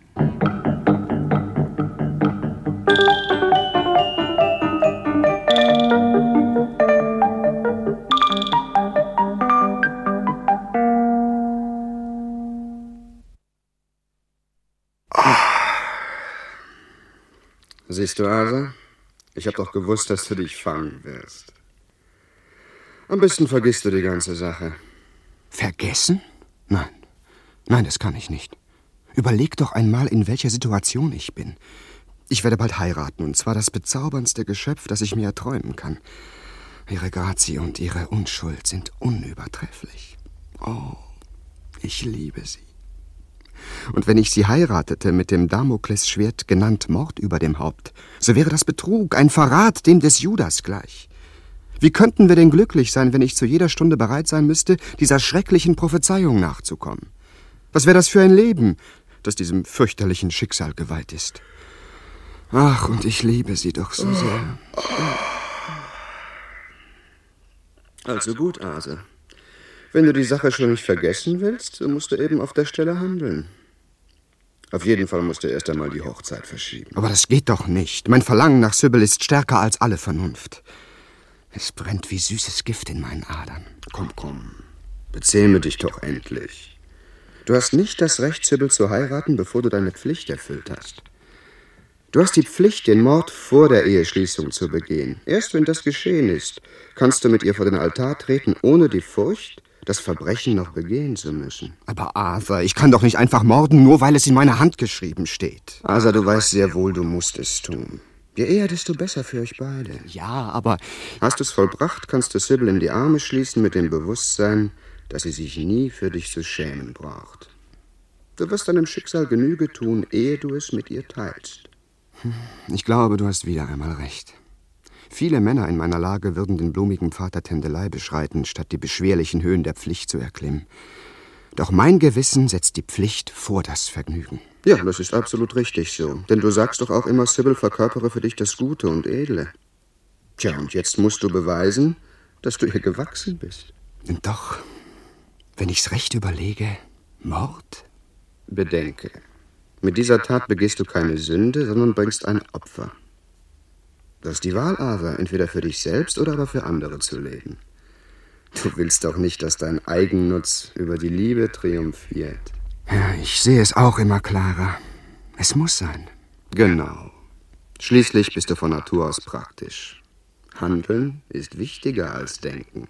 Siehst du, Asa? Ich habe doch gewusst, dass du dich fangen wirst. Am besten vergisst du die ganze Sache. Vergessen? Nein. Nein, das kann ich nicht. Überleg doch einmal, in welcher Situation ich bin. Ich werde bald heiraten, und zwar das bezauberndste Geschöpf, das ich mir erträumen kann. Ihre Grazie und ihre Unschuld sind unübertrefflich. Oh, ich liebe sie. Und wenn ich sie heiratete mit dem Damoklesschwert genannt Mord über dem Haupt, so wäre das Betrug, ein Verrat dem des Judas gleich. Wie könnten wir denn glücklich sein, wenn ich zu jeder Stunde bereit sein müsste, dieser schrecklichen Prophezeiung nachzukommen? Was wäre das für ein Leben, das diesem fürchterlichen Schicksal geweiht ist? Ach, und ich liebe sie doch so sehr. Also gut, Ase. Wenn du die Sache schon nicht vergessen willst, so musst du eben auf der Stelle handeln. Auf jeden Fall musst du erst einmal die Hochzeit verschieben. Aber das geht doch nicht. Mein Verlangen nach Sybil ist stärker als alle Vernunft. Es brennt wie süßes Gift in meinen Adern. Komm, komm. Bezähme dich doch endlich. Du hast nicht das Recht, Sybil zu heiraten, bevor du deine Pflicht erfüllt hast. Du hast die Pflicht, den Mord vor der Eheschließung zu begehen. Erst wenn das geschehen ist, kannst du mit ihr vor den Altar treten, ohne die Furcht, das Verbrechen noch begehen zu müssen. Aber Arthur, ich kann doch nicht einfach morden, nur weil es in meiner Hand geschrieben steht. Arthur, du weißt sehr wohl, du musst es tun. Je eher, desto besser für euch beide. Ja, aber... Hast du es vollbracht, kannst du Sybil in die Arme schließen mit dem Bewusstsein, dass sie sich nie für dich zu schämen braucht. Du wirst deinem Schicksal Genüge tun, ehe du es mit ihr teilst. Ich glaube, du hast wieder einmal recht. Viele Männer in meiner Lage würden den blumigen Pfad der Tändelei beschreiten, statt die beschwerlichen Höhen der Pflicht zu erklimmen. Doch mein Gewissen setzt die Pflicht vor das Vergnügen. Ja, das ist absolut richtig so. Denn du sagst doch auch immer, Sybil verkörpere für dich das Gute und Edle. Tja, und jetzt musst du beweisen, dass du ihr gewachsen bist. Und doch, wenn ich's recht überlege, Mord? Bedenke, mit dieser Tat begehst du keine Sünde, sondern bringst ein Opfer. Du hast die Wahl aber, entweder für dich selbst oder aber für andere zu leben. Du willst doch nicht, dass dein Eigennutz über die Liebe triumphiert. Ja, ich sehe es auch immer klarer. Es muss sein. Genau. Schließlich bist du von Natur aus praktisch. Handeln ist wichtiger als Denken.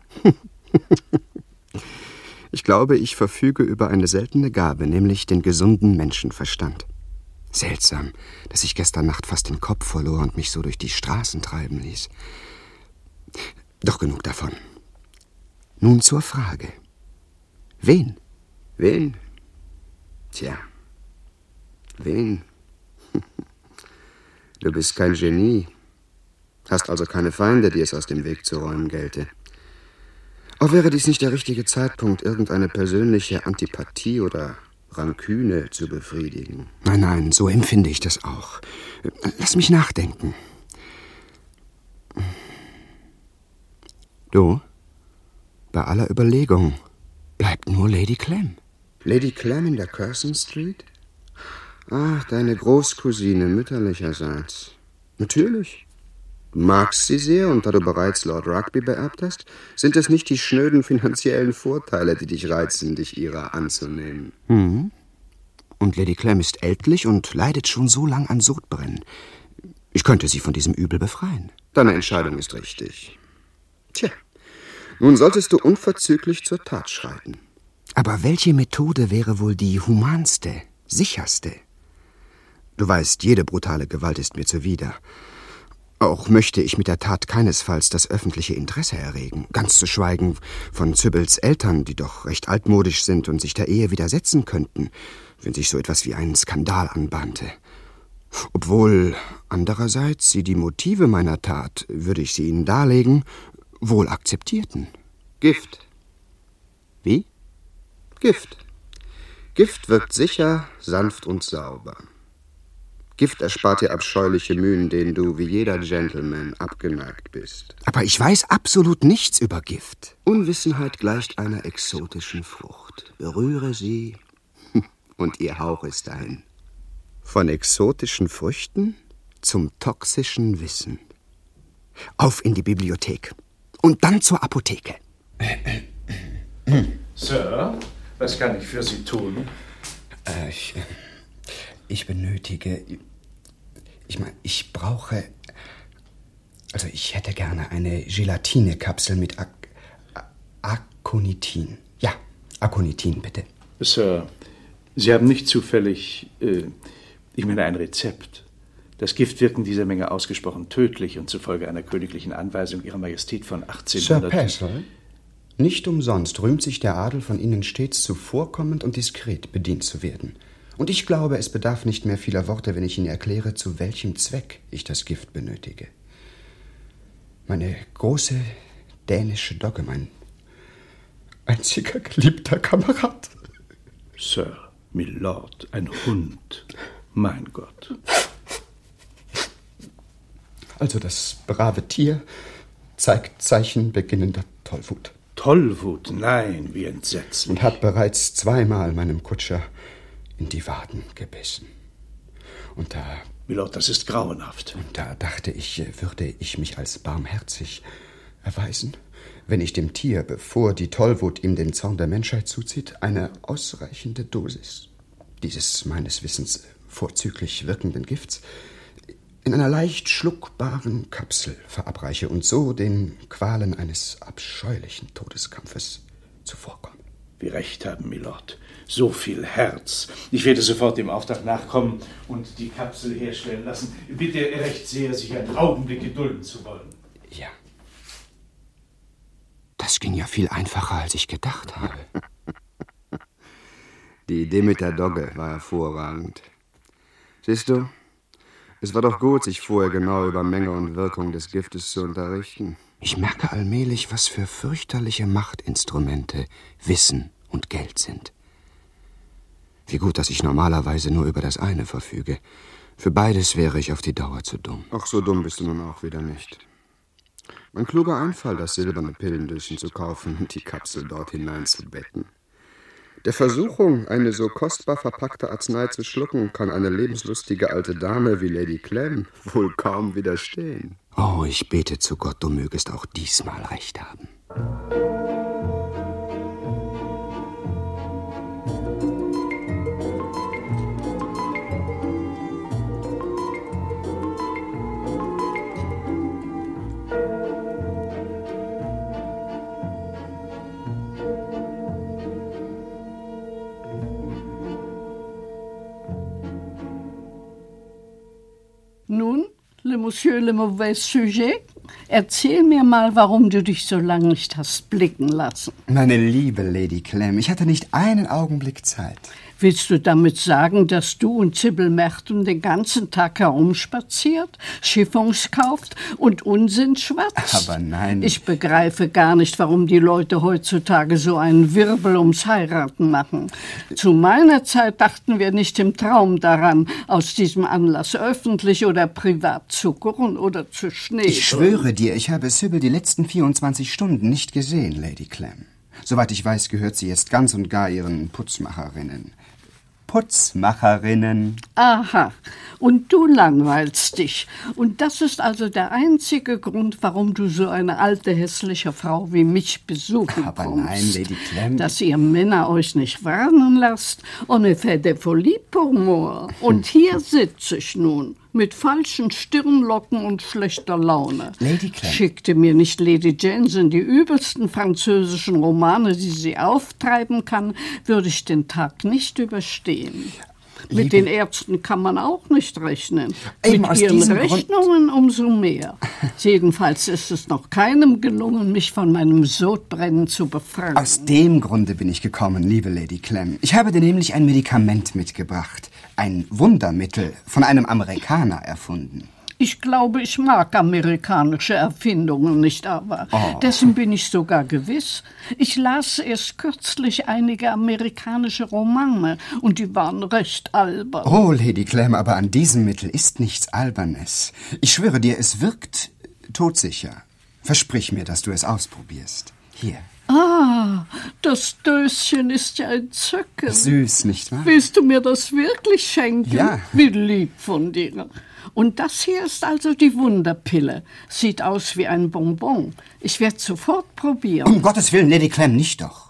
Ich glaube, ich verfüge über eine seltene Gabe, nämlich den gesunden Menschenverstand. Seltsam, dass ich gestern Nacht fast den Kopf verlor und mich so durch die Straßen treiben ließ. Doch genug davon. Nun zur Frage. Wen? Wen? Tja, wen? Du bist kein Genie, hast also keine Feinde, die es aus dem Weg zu räumen gelte. Auch wäre dies nicht der richtige Zeitpunkt, irgendeine persönliche Antipathie oder Ranküne zu befriedigen. Nein, nein, so empfinde ich das auch. Lass mich nachdenken. Du, bei aller Überlegung bleibt nur Lady Clem. Lady Clem in der Curzon Street? Ach, deine Großcousine mütterlicherseits. Natürlich. Du magst sie sehr, und da du bereits Lord Rugby beerbt hast, sind es nicht die schnöden finanziellen Vorteile, die dich reizen, dich ihrer anzunehmen. Mhm. Und Lady Clem ist ältlich und leidet schon so lang an Sodbrennen. Ich könnte sie von diesem Übel befreien. Deine Entscheidung ist richtig. Tja, nun solltest du unverzüglich zur Tat schreiten. Aber welche Methode wäre wohl die humanste, sicherste? Du weißt, jede brutale Gewalt ist mir zuwider. Auch möchte ich mit der Tat keinesfalls das öffentliche Interesse erregen, ganz zu schweigen von Sybills Eltern, die doch recht altmodisch sind und sich der Ehe widersetzen könnten, wenn sich so etwas wie ein Skandal anbahnte. Obwohl andererseits sie die Motive meiner Tat, würde ich sie ihnen darlegen, wohl akzeptierten. Gift. Wie? Gift. Gift wirkt sicher, sanft und sauber. Gift erspart dir abscheuliche Mühen, denen du wie jeder Gentleman abgeneigt bist. Aber ich weiß absolut nichts über Gift. Unwissenheit gleicht einer exotischen Frucht. Berühre sie und ihr Hauch ist dahin. Von exotischen Früchten zum toxischen Wissen. Auf in die Bibliothek und dann zur Apotheke. Sir, was kann ich für Sie tun? Äh, ich, ich benötige... Ich meine, ich brauche... Also ich hätte gerne eine Gelatinekapsel mit Ak Aconitin. Ja, Aconitin, bitte. Sir, Sie haben nicht zufällig... Äh, ich meine, ein Rezept. Das Gift wirkt in dieser Menge ausgesprochen tödlich und zufolge einer königlichen Anweisung Ihrer Majestät von achtzehnhundert... Sir Percival, nicht umsonst rühmt sich der Adel von Ihnen stets zuvorkommend und diskret bedient zu werden. Und ich glaube, es bedarf nicht mehr vieler Worte, wenn ich Ihnen erkläre, zu welchem Zweck ich das Gift benötige. Meine große dänische Dogge, mein einziger geliebter Kamerad. Sir, Milord, ein Hund. Mein Gott. Also das brave Tier zeigt Zeichen beginnender Tollwut. Tollwut? Nein, wie entsetzlich. Und hat bereits zweimal meinem Kutscher in die Waden gebissen. Und da... Milord, das ist grauenhaft. Und da dachte ich, würde ich mich als barmherzig erweisen, wenn ich dem Tier, bevor die Tollwut ihm den Zorn der Menschheit zuzieht, eine ausreichende Dosis dieses meines Wissens vorzüglich wirkenden Gifts in einer leicht schluckbaren Kapsel verabreiche und so den Qualen eines abscheulichen Todeskampfes zuvorkomme. Wie recht haben, Milord. So viel Herz. Ich werde sofort dem Auftrag nachkommen und die Kapsel herstellen lassen. Bitte recht sehr, sich einen Augenblick gedulden zu wollen. Ja. Das ging ja viel einfacher, als ich gedacht habe. Die Idee mit der Dogge war hervorragend. Siehst du, es war doch gut, sich vorher genau über Menge und Wirkung des Giftes zu unterrichten. Ich merke allmählich, was für fürchterliche Machtinstrumente Wissen und Geld sind. Wie gut, dass ich normalerweise nur über das eine verfüge. Für beides wäre ich auf die Dauer zu dumm. Ach, so dumm bist du nun auch wieder nicht. Ein kluger Einfall, das silberne Pillendöschen zu kaufen und die Kapsel dort hineinzubetten. Der Versuchung, eine so kostbar verpackte Arznei zu schlucken, kann eine lebenslustige alte Dame wie Lady Clem wohl kaum widerstehen. Oh, ich bete zu Gott, du mögest auch diesmal recht haben. Nun, le Monsieur le mauvais sujet, erzähl mir mal, warum du dich so lange nicht hast blicken lassen. Meine liebe Lady Clem, ich hatte nicht einen Augenblick Zeit. Willst du damit sagen, dass du und Sybil Merton den ganzen Tag herumspaziert, Chiffons kauft und Unsinn schwatzt? Aber nein. Ich begreife gar nicht, warum die Leute heutzutage so einen Wirbel ums Heiraten machen. Zu meiner Zeit dachten wir nicht im Traum daran, aus diesem Anlass öffentlich oder privat zu kochen oder zu Schnee. Ich schwöre dir, ich habe Sybil die letzten vierundzwanzig Stunden nicht gesehen, Lady Clem. Soweit ich weiß, gehört sie jetzt ganz und gar ihren Putzmacherinnen. Putzmacherinnen. Aha, und du langweilst dich. Und das ist also der einzige Grund, warum du so eine alte, hässliche Frau wie mich besuchen Aber kommst. nein, Lady Clem. Dass ihr Männer euch nicht warnen lasst. On est fait de folie pour moi. Und hier sitze ich nun. Mit falschen Stirnlocken und schlechter Laune. Lady Clem. Schickte mir nicht Lady Jensen die übelsten französischen Romane, die sie auftreiben kann, würde ich den Tag nicht überstehen. Liebe, Mit den Ärzten kann man auch nicht rechnen. Eben Mit aus ihren diesem Rechnungen umso mehr. Jedenfalls ist es noch keinem gelungen, mich von meinem Sodbrennen zu befreien. Aus dem Grunde bin ich gekommen, liebe Lady Clem. Ich habe dir nämlich ein Medikament mitgebracht. Ein Wundermittel, von einem Amerikaner erfunden. Ich glaube, ich mag amerikanische Erfindungen nicht, aber Oh. dessen bin ich sogar gewiss. Ich las erst kürzlich einige amerikanische Romane und die waren recht albern. Oh, Lady Clem, aber an diesem Mittel ist nichts Albernes. Ich schwöre dir, es wirkt todsicher. Versprich mir, dass du es ausprobierst. Hier. Ah, das Döschen ist ja entzückend. Süß, nicht wahr? Willst du mir das wirklich schenken? Ja. Wie lieb von dir. Und das hier ist also die Wunderpille. Sieht aus wie ein Bonbon. Ich werde sofort probieren. Um Gottes Willen, Lady Clem, nicht doch.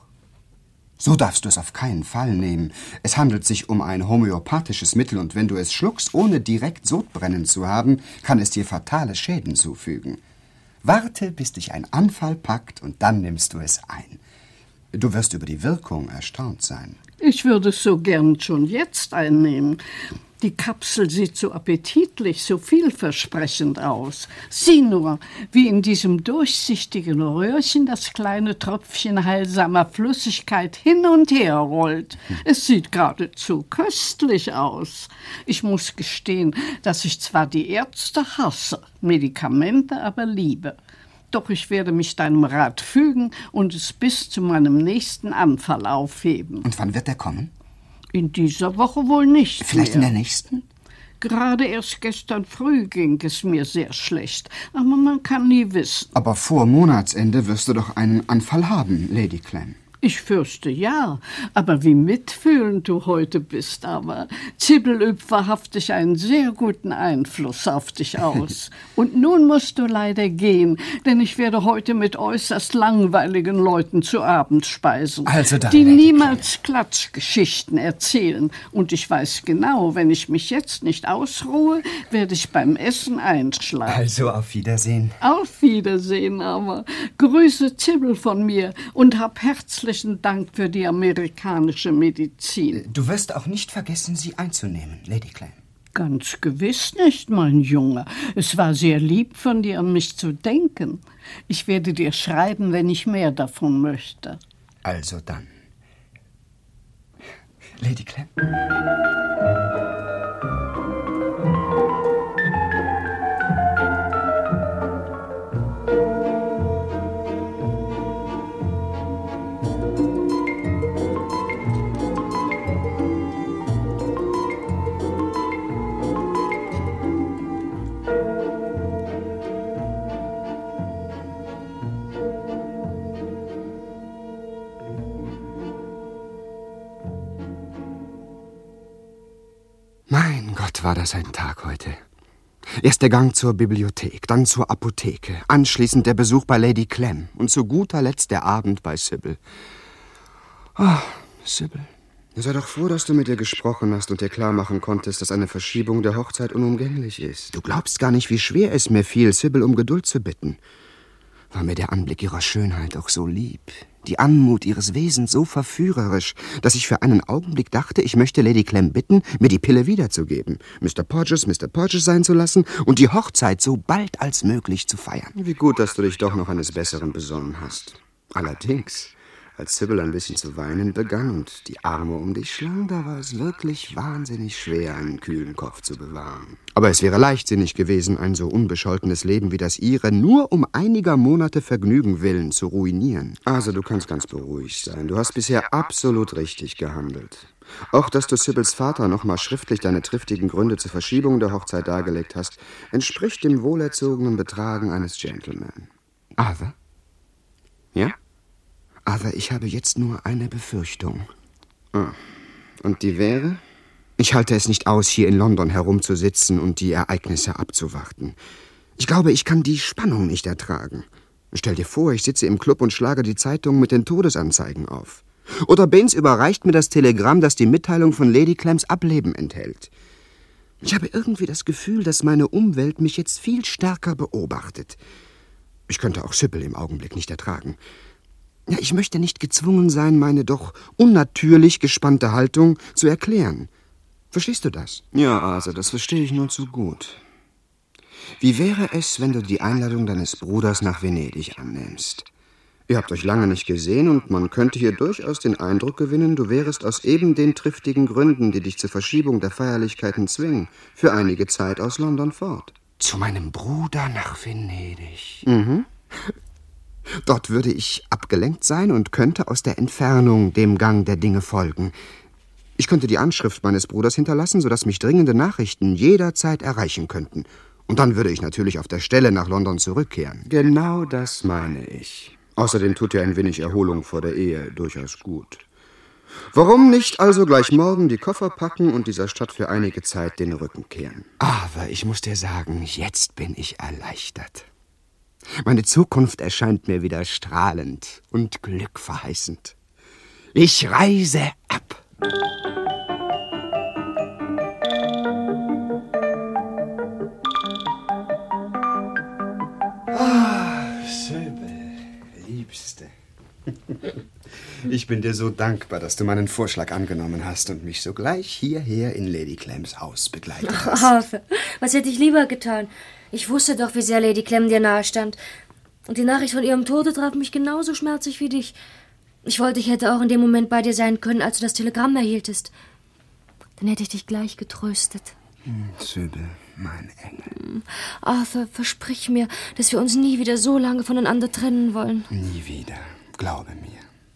So darfst du es auf keinen Fall nehmen. Es handelt sich um ein homöopathisches Mittel und wenn du es schluckst, ohne direkt Sodbrennen zu haben, kann es dir fatale Schäden zufügen. Warte, bis dich ein Anfall packt und dann nimmst du es ein. Du wirst über die Wirkung erstaunt sein. Ich würde es so gern schon jetzt einnehmen. Die Kapsel sieht so appetitlich, so vielversprechend aus. Sieh nur, wie in diesem durchsichtigen Röhrchen das kleine Tröpfchen heilsamer Flüssigkeit hin und her rollt. Es sieht geradezu köstlich aus. Ich muss gestehen, dass ich zwar die Ärzte hasse, Medikamente aber liebe. Doch ich werde mich deinem Rat fügen und es bis zu meinem nächsten Anfall aufheben. Und wann wird er kommen? In dieser Woche wohl nicht Vielleicht mehr. in der nächsten? Gerade erst gestern früh ging es mir sehr schlecht. Aber man kann nie wissen. Aber vor Monatsende wirst du doch einen Anfall haben, Lady Clem. Ich fürchte ja, aber wie mitfühlend du heute bist. Aber Sybil übt wahrhaftig einen sehr guten Einfluss auf dich aus. Und nun musst du leider gehen, denn ich werde heute mit äußerst langweiligen Leuten zu Abend speisen, Also dann, die Lady niemals Klatschgeschichten erzählen. Und ich weiß genau, wenn ich mich jetzt nicht ausruhe, werde ich beim Essen einschlafen. Also auf Wiedersehen. Auf Wiedersehen aber. Grüße Sybil von mir und hab herzlichen Dank für die amerikanische Medizin. Du wirst auch nicht vergessen, sie einzunehmen, Lady Clem. Ganz gewiss nicht, mein Junge. Es war sehr lieb von dir, an mich zu denken. Ich werde dir schreiben, wenn ich mehr davon möchte. Also dann. Lady Clem. Was war das ein Tag heute? Erst der Gang zur Bibliothek, dann zur Apotheke, anschließend der Besuch bei Lady Clem und zu guter Letzt der Abend bei Sybil. Ah, oh, Sybil. Sei doch froh, dass du mit ihr gesprochen hast und dir klarmachen konntest, dass eine Verschiebung der Hochzeit unumgänglich ist. Du glaubst gar nicht, wie schwer es mir fiel, Sybil um Geduld zu bitten. War mir der Anblick ihrer Schönheit auch so lieb, die Anmut ihres Wesens so verführerisch, dass ich für einen Augenblick dachte, ich möchte Lady Clem bitten, mir die Pille wiederzugeben, Mister Porges Mister Porges sein zu lassen und die Hochzeit so bald als möglich zu feiern. Wie gut, dass du dich doch noch eines Besseren besonnen hast. Allerdings, als Sybil ein bisschen zu weinen begann und die Arme um dich schlang, da war es wirklich wahnsinnig schwer, einen kühlen Kopf zu bewahren. Aber es wäre leichtsinnig gewesen, ein so unbescholtenes Leben wie das ihre nur um einiger Monate Vergnügen willen zu ruinieren. Also, du kannst ganz beruhigt sein. Du hast bisher absolut richtig gehandelt. Auch, dass du Sybils Vater nochmal schriftlich deine triftigen Gründe zur Verschiebung der Hochzeit dargelegt hast, entspricht dem wohlerzogenen Betragen eines Gentleman. Arthur? Ja? Aber ich habe jetzt nur eine Befürchtung. Ah. Und die wäre? Ich halte es nicht aus, hier in London herumzusitzen und die Ereignisse abzuwarten. Ich glaube, ich kann die Spannung nicht ertragen. Stell dir vor, ich sitze im Club und schlage die Zeitung mit den Todesanzeigen auf. Oder Baines überreicht mir das Telegramm, das die Mitteilung von Lady Clems Ableben enthält. Ich habe irgendwie das Gefühl, dass meine Umwelt mich jetzt viel stärker beobachtet. Ich könnte auch Sybil im Augenblick nicht ertragen. Ja, ich möchte nicht gezwungen sein, meine doch unnatürlich gespannte Haltung zu erklären. Verstehst du das? Ja, Arthur, das verstehe ich nur zu gut. Wie wäre es, wenn du die Einladung deines Bruders nach Venedig annimmst? Ihr habt euch lange nicht gesehen und man könnte hier durchaus den Eindruck gewinnen, du wärest aus eben den triftigen Gründen, die dich zur Verschiebung der Feierlichkeiten zwingen, für einige Zeit aus London fort. Zu meinem Bruder nach Venedig? Mhm. Dort würde ich abgelenkt sein und könnte aus der Entfernung dem Gang der Dinge folgen. Ich könnte die Anschrift meines Bruders hinterlassen, sodass mich dringende Nachrichten jederzeit erreichen könnten. Und dann würde ich natürlich auf der Stelle nach London zurückkehren. Genau das meine ich. Außerdem tut ja ein wenig Erholung vor der Ehe durchaus gut. Warum nicht also gleich morgen die Koffer packen und dieser Stadt für einige Zeit den Rücken kehren? Aber ich muss dir sagen, jetzt bin ich erleichtert. Meine Zukunft erscheint mir wieder strahlend und glückverheißend. Ich reise ab. Ah, Sybil, Liebste. Ich bin dir so dankbar, dass du meinen Vorschlag angenommen hast und mich sogleich hierher in Lady Clems Haus begleitet hast. Ach, Arthur, was hätte ich lieber getan? Ich wusste doch, wie sehr Lady Clem dir nahe stand. Und die Nachricht von ihrem Tode traf mich genauso schmerzlich wie dich. Ich wollte, ich hätte auch in dem Moment bei dir sein können, als du das Telegramm erhieltest. Dann hätte ich dich gleich getröstet. Hm, Sybil, mein Engel. Arthur, versprich mir, dass wir uns nie wieder so lange voneinander trennen wollen. Nie wieder, glaube mir.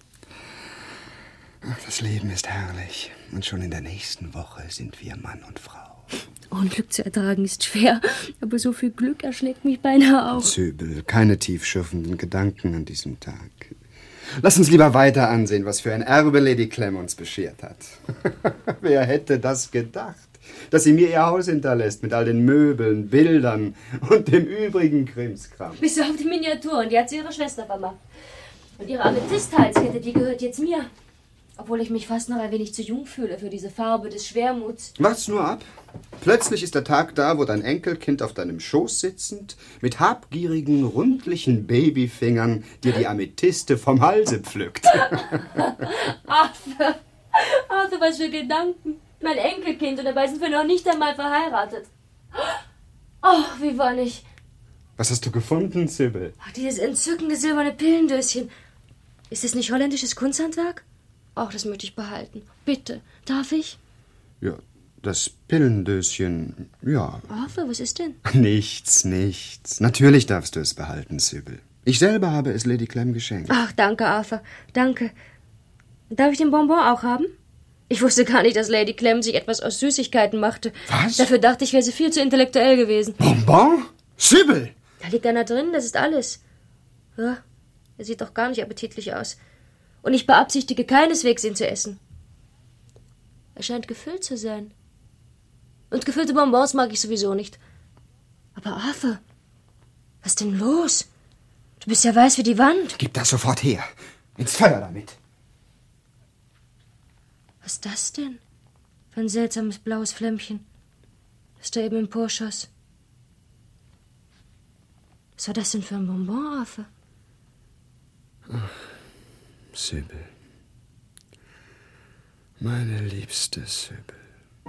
Ach, das Leben ist herrlich. Und schon in der nächsten Woche sind wir Mann und Frau. Unglück zu ertragen ist schwer, aber so viel Glück erschlägt mich beinahe auch. Sybil, keine tiefschürfenden Gedanken an diesem Tag. Lass uns lieber weiter ansehen, was für ein Erbe Lady Clem uns beschert hat. Wer hätte das gedacht, dass sie mir ihr Haus hinterlässt mit all den Möbeln, Bildern und dem übrigen Krimskram. Bis auf die Miniaturen, die hat sie ihrer Schwester vermacht. Und ihre Amethyst-Halskette, die gehört jetzt mir. Obwohl ich mich fast noch ein wenig zu jung fühle für diese Farbe des Schwermuts. Wart's nur ab. Plötzlich ist der Tag da, wo dein Enkelkind auf deinem Schoß sitzend, mit habgierigen, rundlichen Babyfingern dir die Amethyste vom Halse pflückt. Arthur, Arthur, was für Gedanken. Mein Enkelkind, und dabei sind wir noch nicht einmal verheiratet. Oh, wie wonnig. Was hast du gefunden, Sybil? Ach, dieses entzückende silberne Pillendöschen. Ist es nicht holländisches Kunsthandwerk? Ach, das möchte ich behalten. Bitte, darf ich? Ja, das Pillendöschen, ja. Arthur, was ist denn? Nichts, nichts. Natürlich darfst du es behalten, Sybil. Ich selber habe es Lady Clem geschenkt. Ach, danke, Arthur, danke. Darf ich den Bonbon auch haben? Ich wusste gar nicht, dass Lady Clem sich etwas aus Süßigkeiten machte. Was? Dafür dachte ich, wäre sie viel zu intellektuell gewesen. Bonbon? Sybil! Da liegt einer drin, das ist alles. Ja, er sieht doch gar nicht appetitlich aus. Und ich beabsichtige keineswegs, ihn zu essen. Er scheint gefüllt zu sein. Und gefüllte Bonbons mag ich sowieso nicht. Aber Arthur, was ist denn los? Du bist ja weiß wie die Wand. Gib das sofort her. Ins Feuer damit. Was ist das denn? Für ein seltsames blaues Flämmchen, das da eben emporschoss. Was war das denn für ein Bonbon, Arthur? Ach, Sybil. Meine liebste Sybil.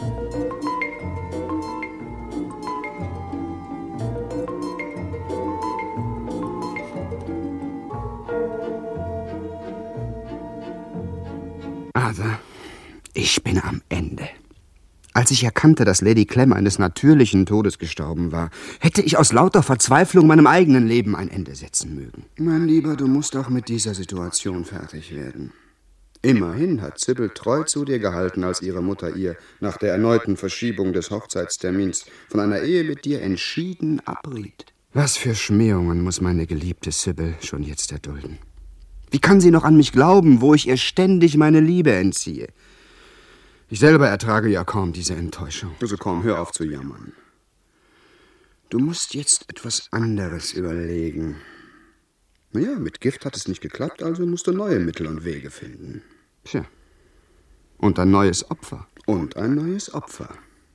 Aber ich bin am Ende. Als ich erkannte, dass Lady Clem eines natürlichen Todes gestorben war, hätte ich aus lauter Verzweiflung meinem eigenen Leben ein Ende setzen mögen. Mein Lieber, du musst auch mit dieser Situation fertig werden. Immerhin hat Sybil treu zu dir gehalten, als ihre Mutter ihr nach der erneuten Verschiebung des Hochzeitstermins von einer Ehe mit dir entschieden abriet. Was für Schmähungen muss meine geliebte Sybil schon jetzt erdulden? Wie kann sie noch an mich glauben, wo ich ihr ständig meine Liebe entziehe? Ich selber ertrage ja kaum diese Enttäuschung. Also komm, hör auf zu jammern. Du musst jetzt etwas anderes überlegen. Naja, mit Gift hat es nicht geklappt, also musst du neue Mittel und Wege finden. Tja. Und ein neues Opfer. Und ein neues Opfer.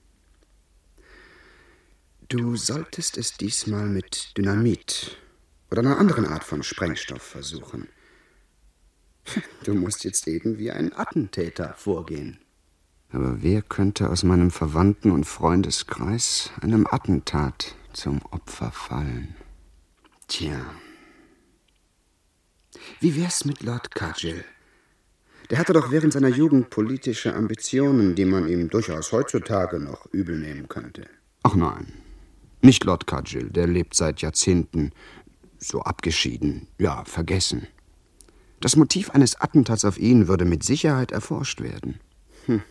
Du solltest es diesmal mit Dynamit oder einer anderen Art von Sprengstoff versuchen. Du musst jetzt eben wie ein Attentäter vorgehen. Aber wer könnte aus meinem Verwandten- und Freundeskreis einem Attentat zum Opfer fallen? Tja. Wie wär's mit Lord Cargill? Der hatte doch während seiner Jugend politische Ambitionen, die man ihm durchaus heutzutage noch übel nehmen könnte. Ach nein, nicht Lord Cargill, der lebt seit Jahrzehnten so abgeschieden, ja, vergessen. Das Motiv eines Attentats auf ihn würde mit Sicherheit erforscht werden. Hm.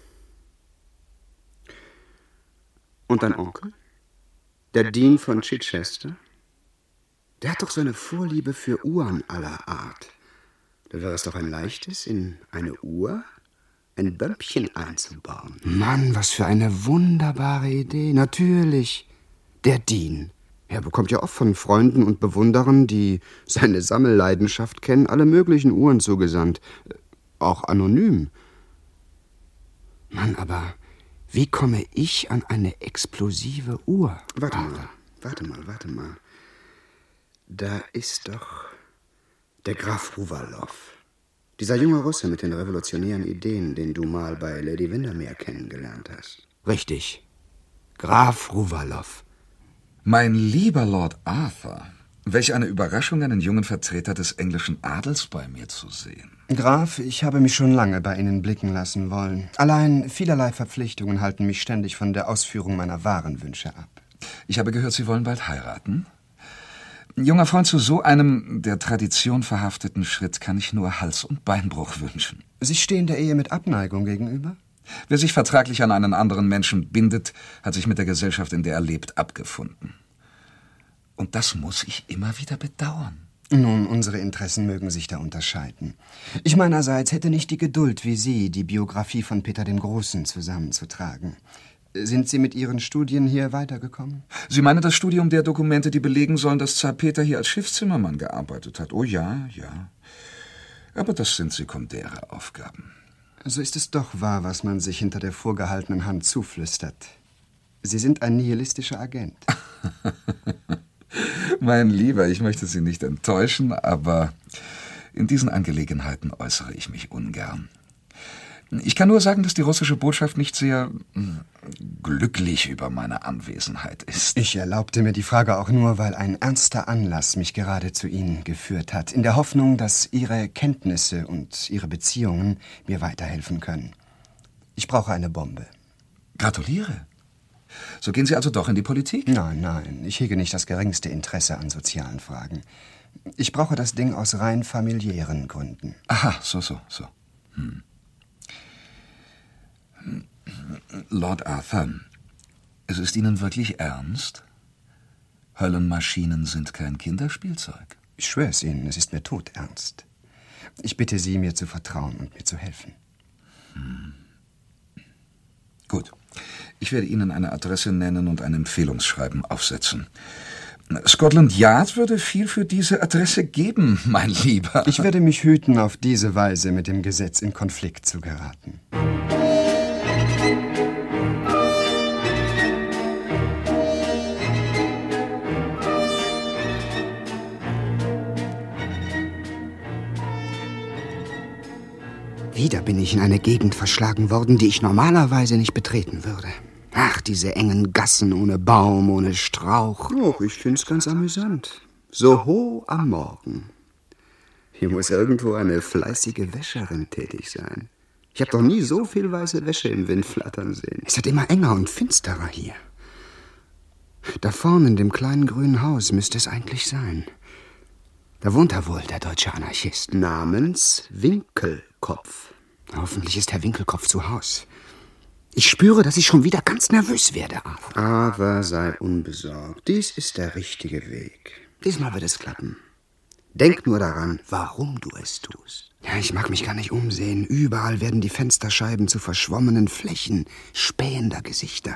Und dein Onkel? Der Dean von Chichester? Der hat doch so eine Vorliebe für Uhren aller Art. Da wäre es doch ein leichtes, in eine Uhr ein Bömpchen einzubauen. Mann, was für eine wunderbare Idee. Natürlich, der Dean. Er bekommt ja oft von Freunden und Bewunderern, die seine Sammelleidenschaft kennen, alle möglichen Uhren zugesandt. Auch anonym. Mann, aber wie komme ich an eine explosive Uhr? Warte mal, warte mal, warte mal. Da ist doch der Graf Ruvalow. Dieser junge Russe mit den revolutionären Ideen, den du mal bei Lady Windermere kennengelernt hast. Richtig. Graf Ruvalow. Mein lieber Lord Arthur, welch eine Überraschung, einen jungen Vertreter des englischen Adels bei mir zu sehen. Graf, ich habe mich schon lange bei Ihnen blicken lassen wollen. Allein vielerlei Verpflichtungen halten mich ständig von der Ausführung meiner wahren Wünsche ab. Ich habe gehört, Sie wollen bald heiraten. Junger Freund, zu so einem der Tradition verhafteten Schritt kann ich nur Hals- und Beinbruch wünschen. Sie stehen der Ehe mit Abneigung gegenüber? Wer sich vertraglich an einen anderen Menschen bindet, hat sich mit der Gesellschaft, in der er lebt, abgefunden. Und das muss ich immer wieder bedauern. Nun, unsere Interessen mögen sich da unterscheiden. Ich meinerseits hätte nicht die Geduld wie Sie, die Biografie von Peter dem Großen zusammenzutragen. Sind Sie mit Ihren Studien hier weitergekommen? Sie meinen das Studium der Dokumente, die belegen sollen, dass Zar Peter hier als Schiffszimmermann gearbeitet hat? Oh ja, ja. Aber das sind sekundäre Aufgaben. So ist es doch wahr, was man sich hinter der vorgehaltenen Hand zuflüstert. Sie sind ein nihilistischer Agent. Mein Lieber, ich möchte Sie nicht enttäuschen, aber in diesen Angelegenheiten äußere ich mich ungern. Ich kann nur sagen, dass die russische Botschaft nicht sehr glücklich über meine Anwesenheit ist. Ich erlaubte mir die Frage auch nur, weil ein ernster Anlass mich gerade zu Ihnen geführt hat, in der Hoffnung, dass Ihre Kenntnisse und Ihre Beziehungen mir weiterhelfen können. Ich brauche eine Bombe. Gratuliere. So gehen Sie also doch in die Politik? Nein, nein, ich hege nicht das geringste Interesse an sozialen Fragen. Ich brauche das Ding aus rein familiären Gründen. Aha, so, so, so. Hm. Lord Arthur, es ist Ihnen wirklich ernst? Höllenmaschinen sind kein Kinderspielzeug. Ich schwöre es Ihnen, es ist mir todernst. Ich bitte Sie, mir zu vertrauen und mir zu helfen. Hm. Gut. Ich werde Ihnen eine Adresse nennen und ein Empfehlungsschreiben aufsetzen. Scotland Yard würde viel für diese Adresse geben, mein Lieber. Ich werde mich hüten, auf diese Weise mit dem Gesetz in Konflikt zu geraten. Wieder bin ich in eine Gegend verschlagen worden, die ich normalerweise nicht betreten würde. Ach, diese engen Gassen ohne Baum, ohne Strauch. Och, ich find's ganz amüsant. So hoch am Morgen. Hier muss irgendwo eine fleißige Wäscherin tätig sein. Ich habe doch nie so viel weiße Wäsche im Wind flattern sehen. Es wird immer enger und finsterer hier. Da vorne in dem kleinen grünen Haus müsste es eigentlich sein. Da wohnt er wohl, der deutsche Anarchist. Namens Winkelkopf. Hoffentlich ist Herr Winkelkopf zu Haus. Ich spüre, dass ich schon wieder ganz nervös werde, Arthur. Aber sei unbesorgt. Dies ist der richtige Weg. Diesmal wird es klappen. Denk nur daran, warum du es tust. Ja, ich mag mich gar nicht umsehen. Überall werden die Fensterscheiben zu verschwommenen Flächen spähender Gesichter.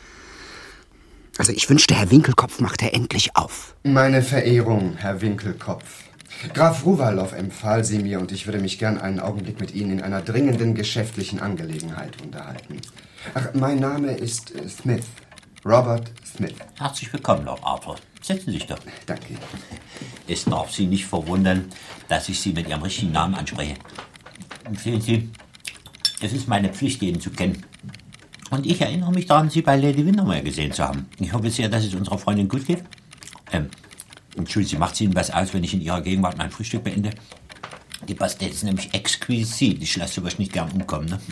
Also ich wünschte, Herr Winkelkopf machte endlich auf. Meine Verehrung, Herr Winkelkopf. Graf Ruwalow empfahl Sie mir und ich würde mich gern einen Augenblick mit Ihnen in einer dringenden geschäftlichen Angelegenheit unterhalten. Ach, mein Name ist äh, Smith. Robert Smith. Herzlich willkommen, Lord Arthur. Setzen Sie sich doch. Danke. Es darf Sie nicht verwundern, dass ich Sie mit Ihrem richtigen Namen anspreche. Sehen Sie, es ist meine Pflicht, Ihnen zu kennen. Und ich erinnere mich daran, Sie bei Lady Windermere gesehen zu haben. Ich hoffe sehr, dass es unserer Freundin gut geht. Ähm, Entschuldigung, macht es Ihnen was aus, wenn ich in Ihrer Gegenwart mein Frühstück beende? Die Pastete ist nämlich exquisit. Ich lasse sowas nicht gern umkommen. Ne?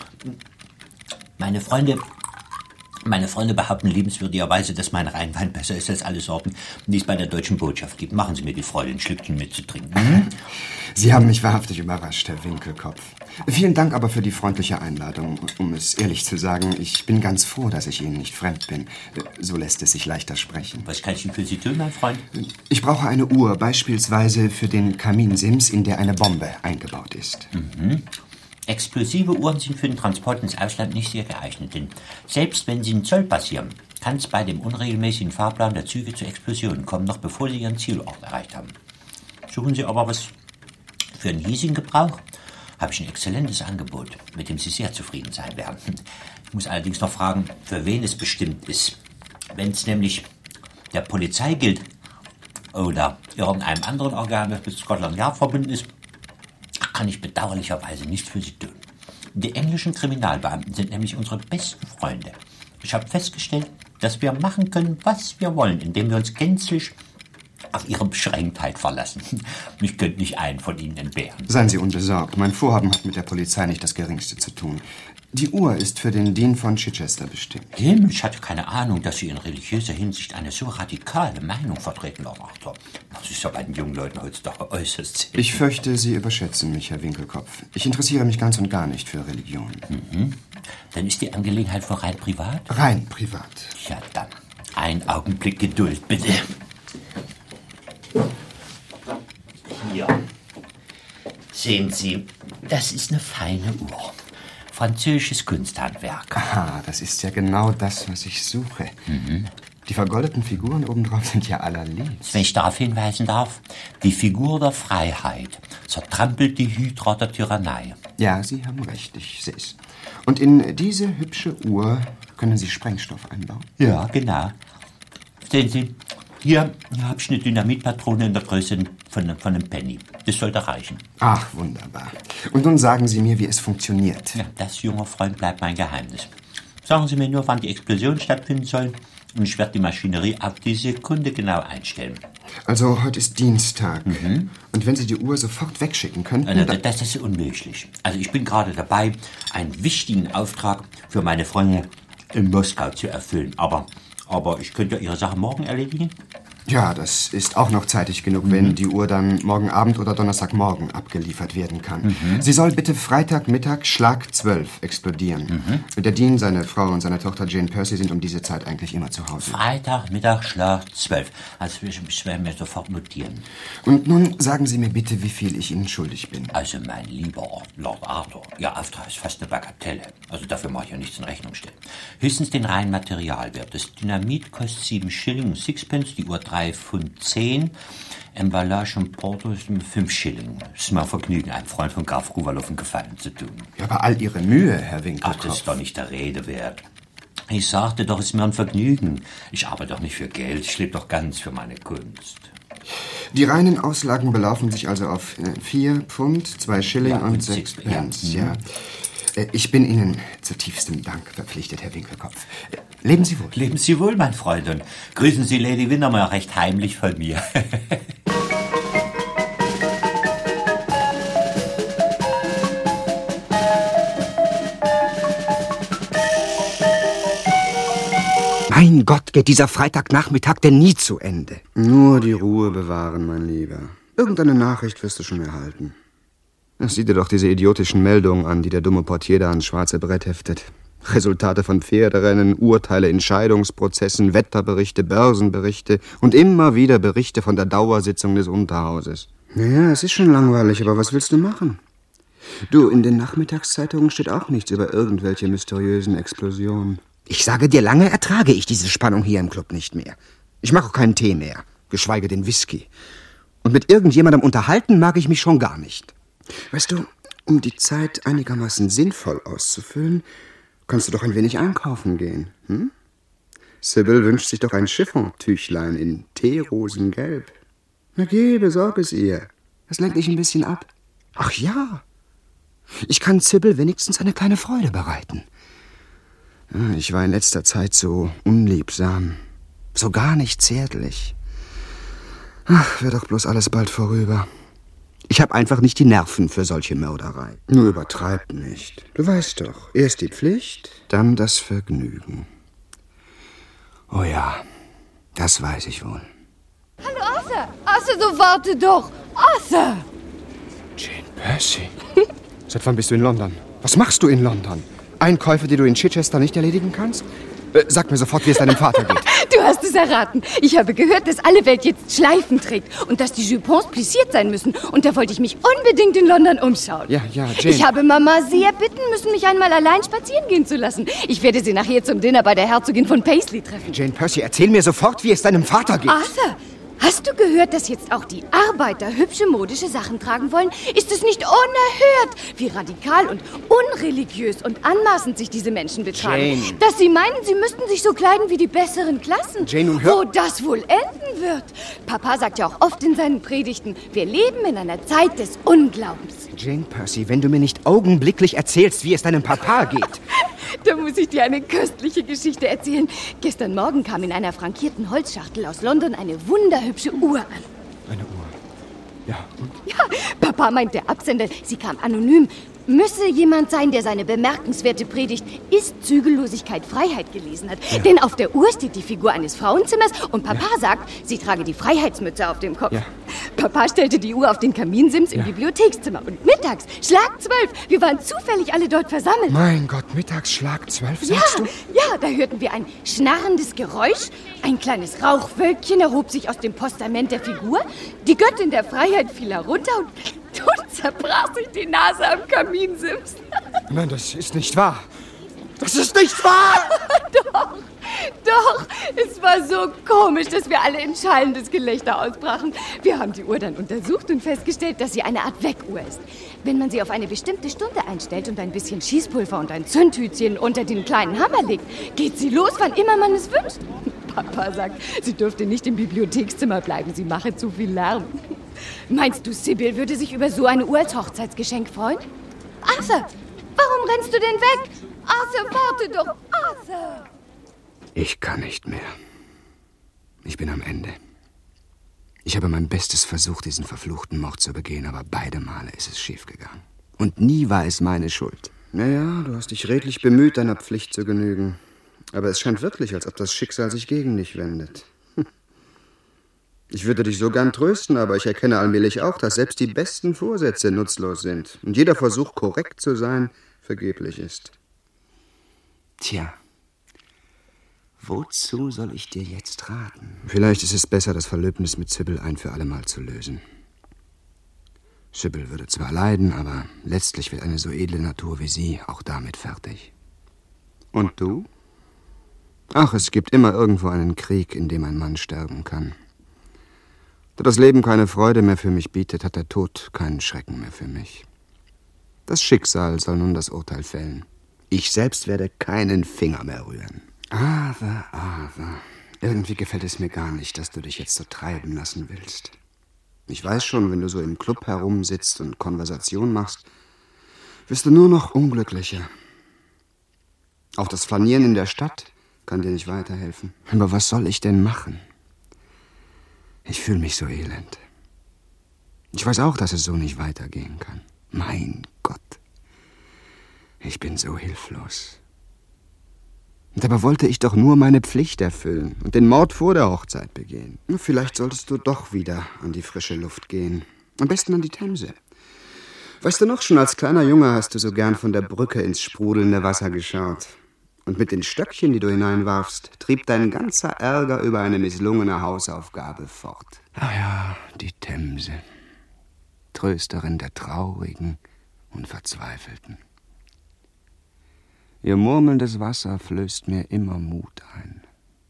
Meine Freunde, meine Freunde behaupten liebenswürdigerweise, dass mein Rheinwein besser ist als alle Sorten, die es bei der deutschen Botschaft gibt. Machen Sie mir die Freude, ein Schlückchen mitzutrinken. Hm? Sie haben mich wahrhaftig überrascht, Herr Winkelkopf. Vielen Dank aber für die freundliche Einladung. Um es ehrlich zu sagen, ich bin ganz froh, dass ich Ihnen nicht fremd bin. So lässt es sich leichter sprechen. Was kann ich denn für Sie tun, mein Freund? Ich brauche eine Uhr, beispielsweise für den Kaminsims, in der eine Bombe eingebaut ist. Mhm. Explosive Uhren sind für den Transport ins Ausland nicht sehr geeignet, denn selbst wenn sie einen Zoll passieren, kann es bei dem unregelmäßigen Fahrplan der Züge zu Explosionen kommen, noch bevor sie ihren Zielort erreicht haben. Suchen Sie aber was für einen hiesigen Gebrauch? Habe ich ein exzellentes Angebot, mit dem Sie sehr zufrieden sein werden. Ich muss allerdings noch fragen, für wen es bestimmt ist. Wenn es nämlich der Polizei gilt oder irgendeinem anderen Organ, das mit Scotland Yard verbunden ist, kann ich bedauerlicherweise nichts für Sie tun. Die englischen Kriminalbeamten sind nämlich unsere besten Freunde. Ich habe festgestellt, dass wir machen können, was wir wollen, indem wir uns gänzlich auf ihre Beschränktheit verlassen. Ich könnte nicht einen von ihnen entbehren. Seien Sie unbesorgt. Mein Vorhaben hat mit der Polizei nicht das Geringste zu tun. Die Uhr ist für den Dean von Chichester bestimmt. Himmel, ich hatte keine Ahnung, dass Sie in religiöser Hinsicht eine so radikale Meinung vertreten, Lord Arthur. Das ist ja bei den jungen Leuten heutzutage äußerst selten. Ich fürchte, Sie überschätzen mich, Herr Winkelkopf. Ich interessiere mich ganz und gar nicht für Religion. Mhm. Dann ist die Angelegenheit für rein privat? Rein privat. Ja, dann. Ein Augenblick Geduld, bitte. Hier. Sehen Sie, das ist eine feine Uhr. Französisches Kunsthandwerk. Aha, das ist ja genau das, was ich suche. Mhm. Die vergoldeten Figuren obendrauf sind ja allerliebst. Wenn ich darauf hinweisen darf, die Figur der Freiheit zertrampelt die Hydra der Tyrannei. Ja, Sie haben recht, ich sehe es. Und in diese hübsche Uhr können Sie Sprengstoff einbauen? Ja, genau. Sehen Sie, hier, hier habe ich eine Dynamitpatrone in der Größe von, von einem Penny. Das sollte reichen. Ach, wunderbar. Und nun sagen Sie mir, wie es funktioniert. Ja, das, junger Freund, bleibt mein Geheimnis. Sagen Sie mir nur, wann die Explosion stattfinden soll, und ich werde die Maschinerie auf die Sekunde genau einstellen. Also, heute ist Dienstag. Mhm. Und wenn Sie die Uhr sofort wegschicken könnten... Also, das ist unmöglich. Also, ich bin gerade dabei, einen wichtigen Auftrag für meine Freunde in Moskau zu erfüllen. Aber, aber ich könnte Ihre Sache morgen erledigen. Ja, das ist auch noch zeitig genug, mhm. wenn die Uhr dann morgen Abend oder Donnerstagmorgen abgeliefert werden kann. Mhm. Sie soll bitte Freitagmittag Schlag zwölf explodieren. Mhm. Der Dean, seine Frau und seine Tochter Jane Percy sind um diese Zeit eigentlich immer zu Hause. Freitagmittag Schlag zwölf. Also ich werde mir sofort notieren. Und nun sagen Sie mir bitte, wie viel ich Ihnen schuldig bin. Also mein lieber Lord Arthur, Ihr Auftrag ist fast eine Bagatelle. Also dafür mache ich ja nichts in Rechnung stellen. Höchstens den reinen Materialwert. Das Dynamit kostet sieben Schilling und Sixpence, die Uhr drei Pfund zehn, Emballage und Porto ist fünf Schilling. Es ist mir ein Vergnügen, einem Freund von Graf Ruwalow einen Gefallen zu tun. Ja, aber all Ihre Mühe, Herr Winkelkopf. Ach, das ist doch nicht der Rede wert. Ich sagte doch, es ist mir ein Vergnügen. Ich arbeite doch nicht für Geld, ich lebe doch ganz für meine Kunst. Die reinen Auslagen belaufen sich also auf äh, vier Pfund, zwei Schilling ja, und, und sechs Pence. Ja. ja. Äh, ich bin Ihnen zu tiefstem Dank verpflichtet, Herr Winkelkopf. Äh, leben Sie wohl. Leben Sie wohl, mein Freund. Und grüßen Sie Lady Windermere recht heimlich von mir. Mein Gott, geht dieser Freitagnachmittag denn nie zu Ende? Nur die Ruhe bewahren, mein Lieber. Irgendeine Nachricht wirst du schon erhalten. Sieh dir doch diese idiotischen Meldungen an, die der dumme Portier da ans schwarze Brett heftet. Resultate von Pferderennen, Urteile in Scheidungsprozessen, Wetterberichte, Börsenberichte und immer wieder Berichte von der Dauersitzung des Unterhauses. Naja, es ist schon langweilig, aber was willst du machen? Du, in den Nachmittagszeitungen steht auch nichts über irgendwelche mysteriösen Explosionen. Ich sage dir, lange ertrage ich diese Spannung hier im Club nicht mehr. Ich mag auch keinen Tee mehr, geschweige den Whisky. Und mit irgendjemandem unterhalten mag ich mich schon gar nicht. Weißt du, um die Zeit einigermaßen sinnvoll auszufüllen, kannst du doch ein wenig einkaufen gehen, hm? Sybil wünscht sich doch ein Chiffontüchlein in Teerosengelb. Na geh, besorg es ihr. Das lenkt dich ein bisschen ab. Ach ja, ich kann Sybil wenigstens eine kleine Freude bereiten. Ich war in letzter Zeit so unliebsam, so gar nicht zärtlich. Ach, wird doch bloß alles bald vorüber. Ich habe einfach nicht die Nerven für solche Mörderei. Nur übertreib nicht. Du weißt doch, erst die Pflicht, dann das Vergnügen. Oh ja, das weiß ich wohl. Hallo, Arthur! Arthur, so warte doch! Arthur! Jane Percy? Seit wann bist du in London? Was machst du in London? Einkäufe, die du in Chichester nicht erledigen kannst? Äh, sag mir sofort, wie es deinem Vater geht. Du hast es erraten. Ich habe gehört, dass alle Welt jetzt Schleifen trägt und dass die Jupons plissiert sein müssen. Und da wollte ich mich unbedingt in London umschauen. Ja, ja, Jane. Ich habe Mama sehr bitten müssen, mich einmal allein spazieren gehen zu lassen. Ich werde sie nachher zum Dinner bei der Herzogin von Paisley treffen. Jane Percy, erzähl mir sofort, wie es deinem Vater geht. Arthur, hast du gehört, dass jetzt auch die Arbeiter hübsche modische Sachen tragen wollen? Ist es nicht unerhört, wie radikal und unreligiös und anmaßend sich diese Menschen betragen? Jane. Dass sie meinen, sie müssten sich so kleiden wie die besseren Klassen. Jane, nun hör... Wo das wohl enden wird. Papa sagt ja auch oft in seinen Predigten, wir leben in einer Zeit des Unglaubens. Jane Percy, wenn du mir nicht augenblicklich erzählst, wie es deinem Papa geht... Da muss ich dir eine köstliche Geschichte erzählen. Gestern Morgen kam in einer frankierten Holzschachtel aus London eine wunderhübsche Uhr an. Eine Uhr? Ja, und? Ja, Papa meint, der Absender, sie kam anonym. Müsse jemand sein, der seine bemerkenswerte Predigt Ist Zügellosigkeit Freiheit gelesen hat. Ja. Denn auf der Uhr steht die Figur eines Frauenzimmers und Papa ja. sagt, sie trage die Freiheitsmütze auf dem Kopf. Ja. Papa stellte die Uhr auf den Kaminsims im ja. Bibliothekszimmer. Und mittags, Schlag zwölf, wir waren zufällig alle dort versammelt. Mein Gott, mittags, Schlag zwölf, sagst ja, du? Ja, da hörten wir ein schnarrendes Geräusch. Ein kleines Rauchwölkchen erhob sich aus dem Postament der Figur. Die Göttin der Freiheit fiel herunter und... Und zerbrach sich die Nase am Kaminsims. Nein, das ist nicht wahr. Das ist nicht wahr! Doch, doch. Es war so komisch, dass wir alle in schallendes Gelächter ausbrachen. Wir haben die Uhr dann untersucht und festgestellt, dass sie eine Art Weckuhr ist. Wenn man sie auf eine bestimmte Stunde einstellt und ein bisschen Schießpulver und ein Zündhütchen unter den kleinen Hammer legt, geht sie los, wann immer man es wünscht. Papa sagt, sie dürfte nicht im Bibliothekszimmer bleiben, sie mache zu viel Lärm. Meinst du, Sybil würde sich über so eine Uhr als Hochzeitsgeschenk freuen? Arthur, warum rennst du denn weg? Arthur, warte doch, Arthur! Ich kann nicht mehr. Ich bin am Ende. Ich habe mein Bestes versucht, diesen verfluchten Mord zu begehen, aber beide Male ist es schiefgegangen. Und nie war es meine Schuld. Naja, du hast dich redlich bemüht, deiner Pflicht zu genügen. Aber es scheint wirklich, als ob das Schicksal sich gegen dich wendet. Ich würde dich so gern trösten, aber ich erkenne allmählich auch, dass selbst die besten Vorsätze nutzlos sind und jeder Versuch, korrekt zu sein, vergeblich ist. Tja, wozu soll ich dir jetzt raten? Vielleicht ist es besser, das Verlöbnis mit Sybil ein für allemal zu lösen. Sybil würde zwar leiden, aber letztlich wird eine so edle Natur wie sie auch damit fertig. Und du? Ach, es gibt immer irgendwo einen Krieg, in dem ein Mann sterben kann. Da das Leben keine Freude mehr für mich bietet, hat der Tod keinen Schrecken mehr für mich. Das Schicksal soll nun das Urteil fällen. Ich selbst werde keinen Finger mehr rühren. Aber, aber, irgendwie gefällt es mir gar nicht, dass du dich jetzt so treiben lassen willst. Ich weiß schon, wenn du so im Club herumsitzt und Konversation machst, wirst du nur noch unglücklicher. Auch das Flanieren in der Stadt kann dir nicht weiterhelfen. Aber was soll ich denn machen? Ich fühle mich so elend. Ich weiß auch, dass es so nicht weitergehen kann. Mein Gott, ich bin so hilflos. Und dabei wollte ich doch nur meine Pflicht erfüllen und den Mord vor der Hochzeit begehen. Vielleicht solltest du doch wieder an die frische Luft gehen. Am besten an die Themse. Weißt du noch, schon als kleiner Junge hast du so gern von der Brücke ins sprudelnde Wasser geschaut. Und mit den Stöckchen, die du hineinwarfst, trieb dein ganzer Ärger über eine misslungene Hausaufgabe fort. Ah ja, die Themse. Trösterin der Traurigen und Verzweifelten. Ihr murmelndes Wasser flößt mir immer Mut ein.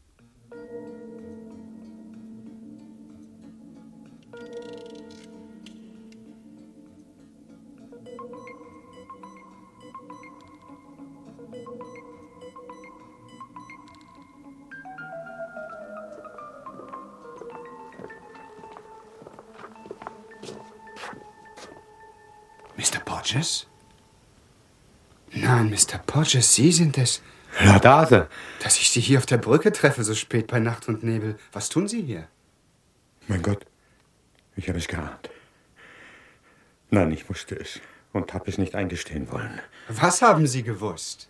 Mister Porges? Nein, Mister Porges, Sie sind es. Ja, da ist er. Dass ich Sie hier auf der Brücke treffe, so spät bei Nacht und Nebel. Was tun Sie hier? Mein Gott, ich habe es geahnt. Nein, ich wusste es und habe es nicht eingestehen wollen. Was haben Sie gewusst?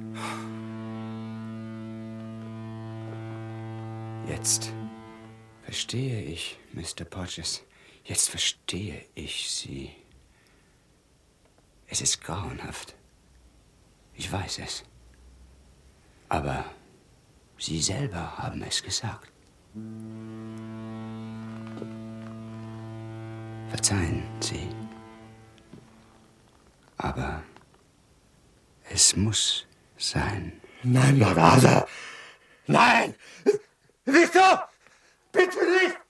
Jetzt verstehe ich, Mister Porges. Jetzt verstehe ich Sie. Es ist grauenhaft. Ich weiß es. Aber Sie selber haben es gesagt. Verzeihen Sie. Aber es muss sein. Nein, Lavasa! Nein! Victor! Bitte nicht!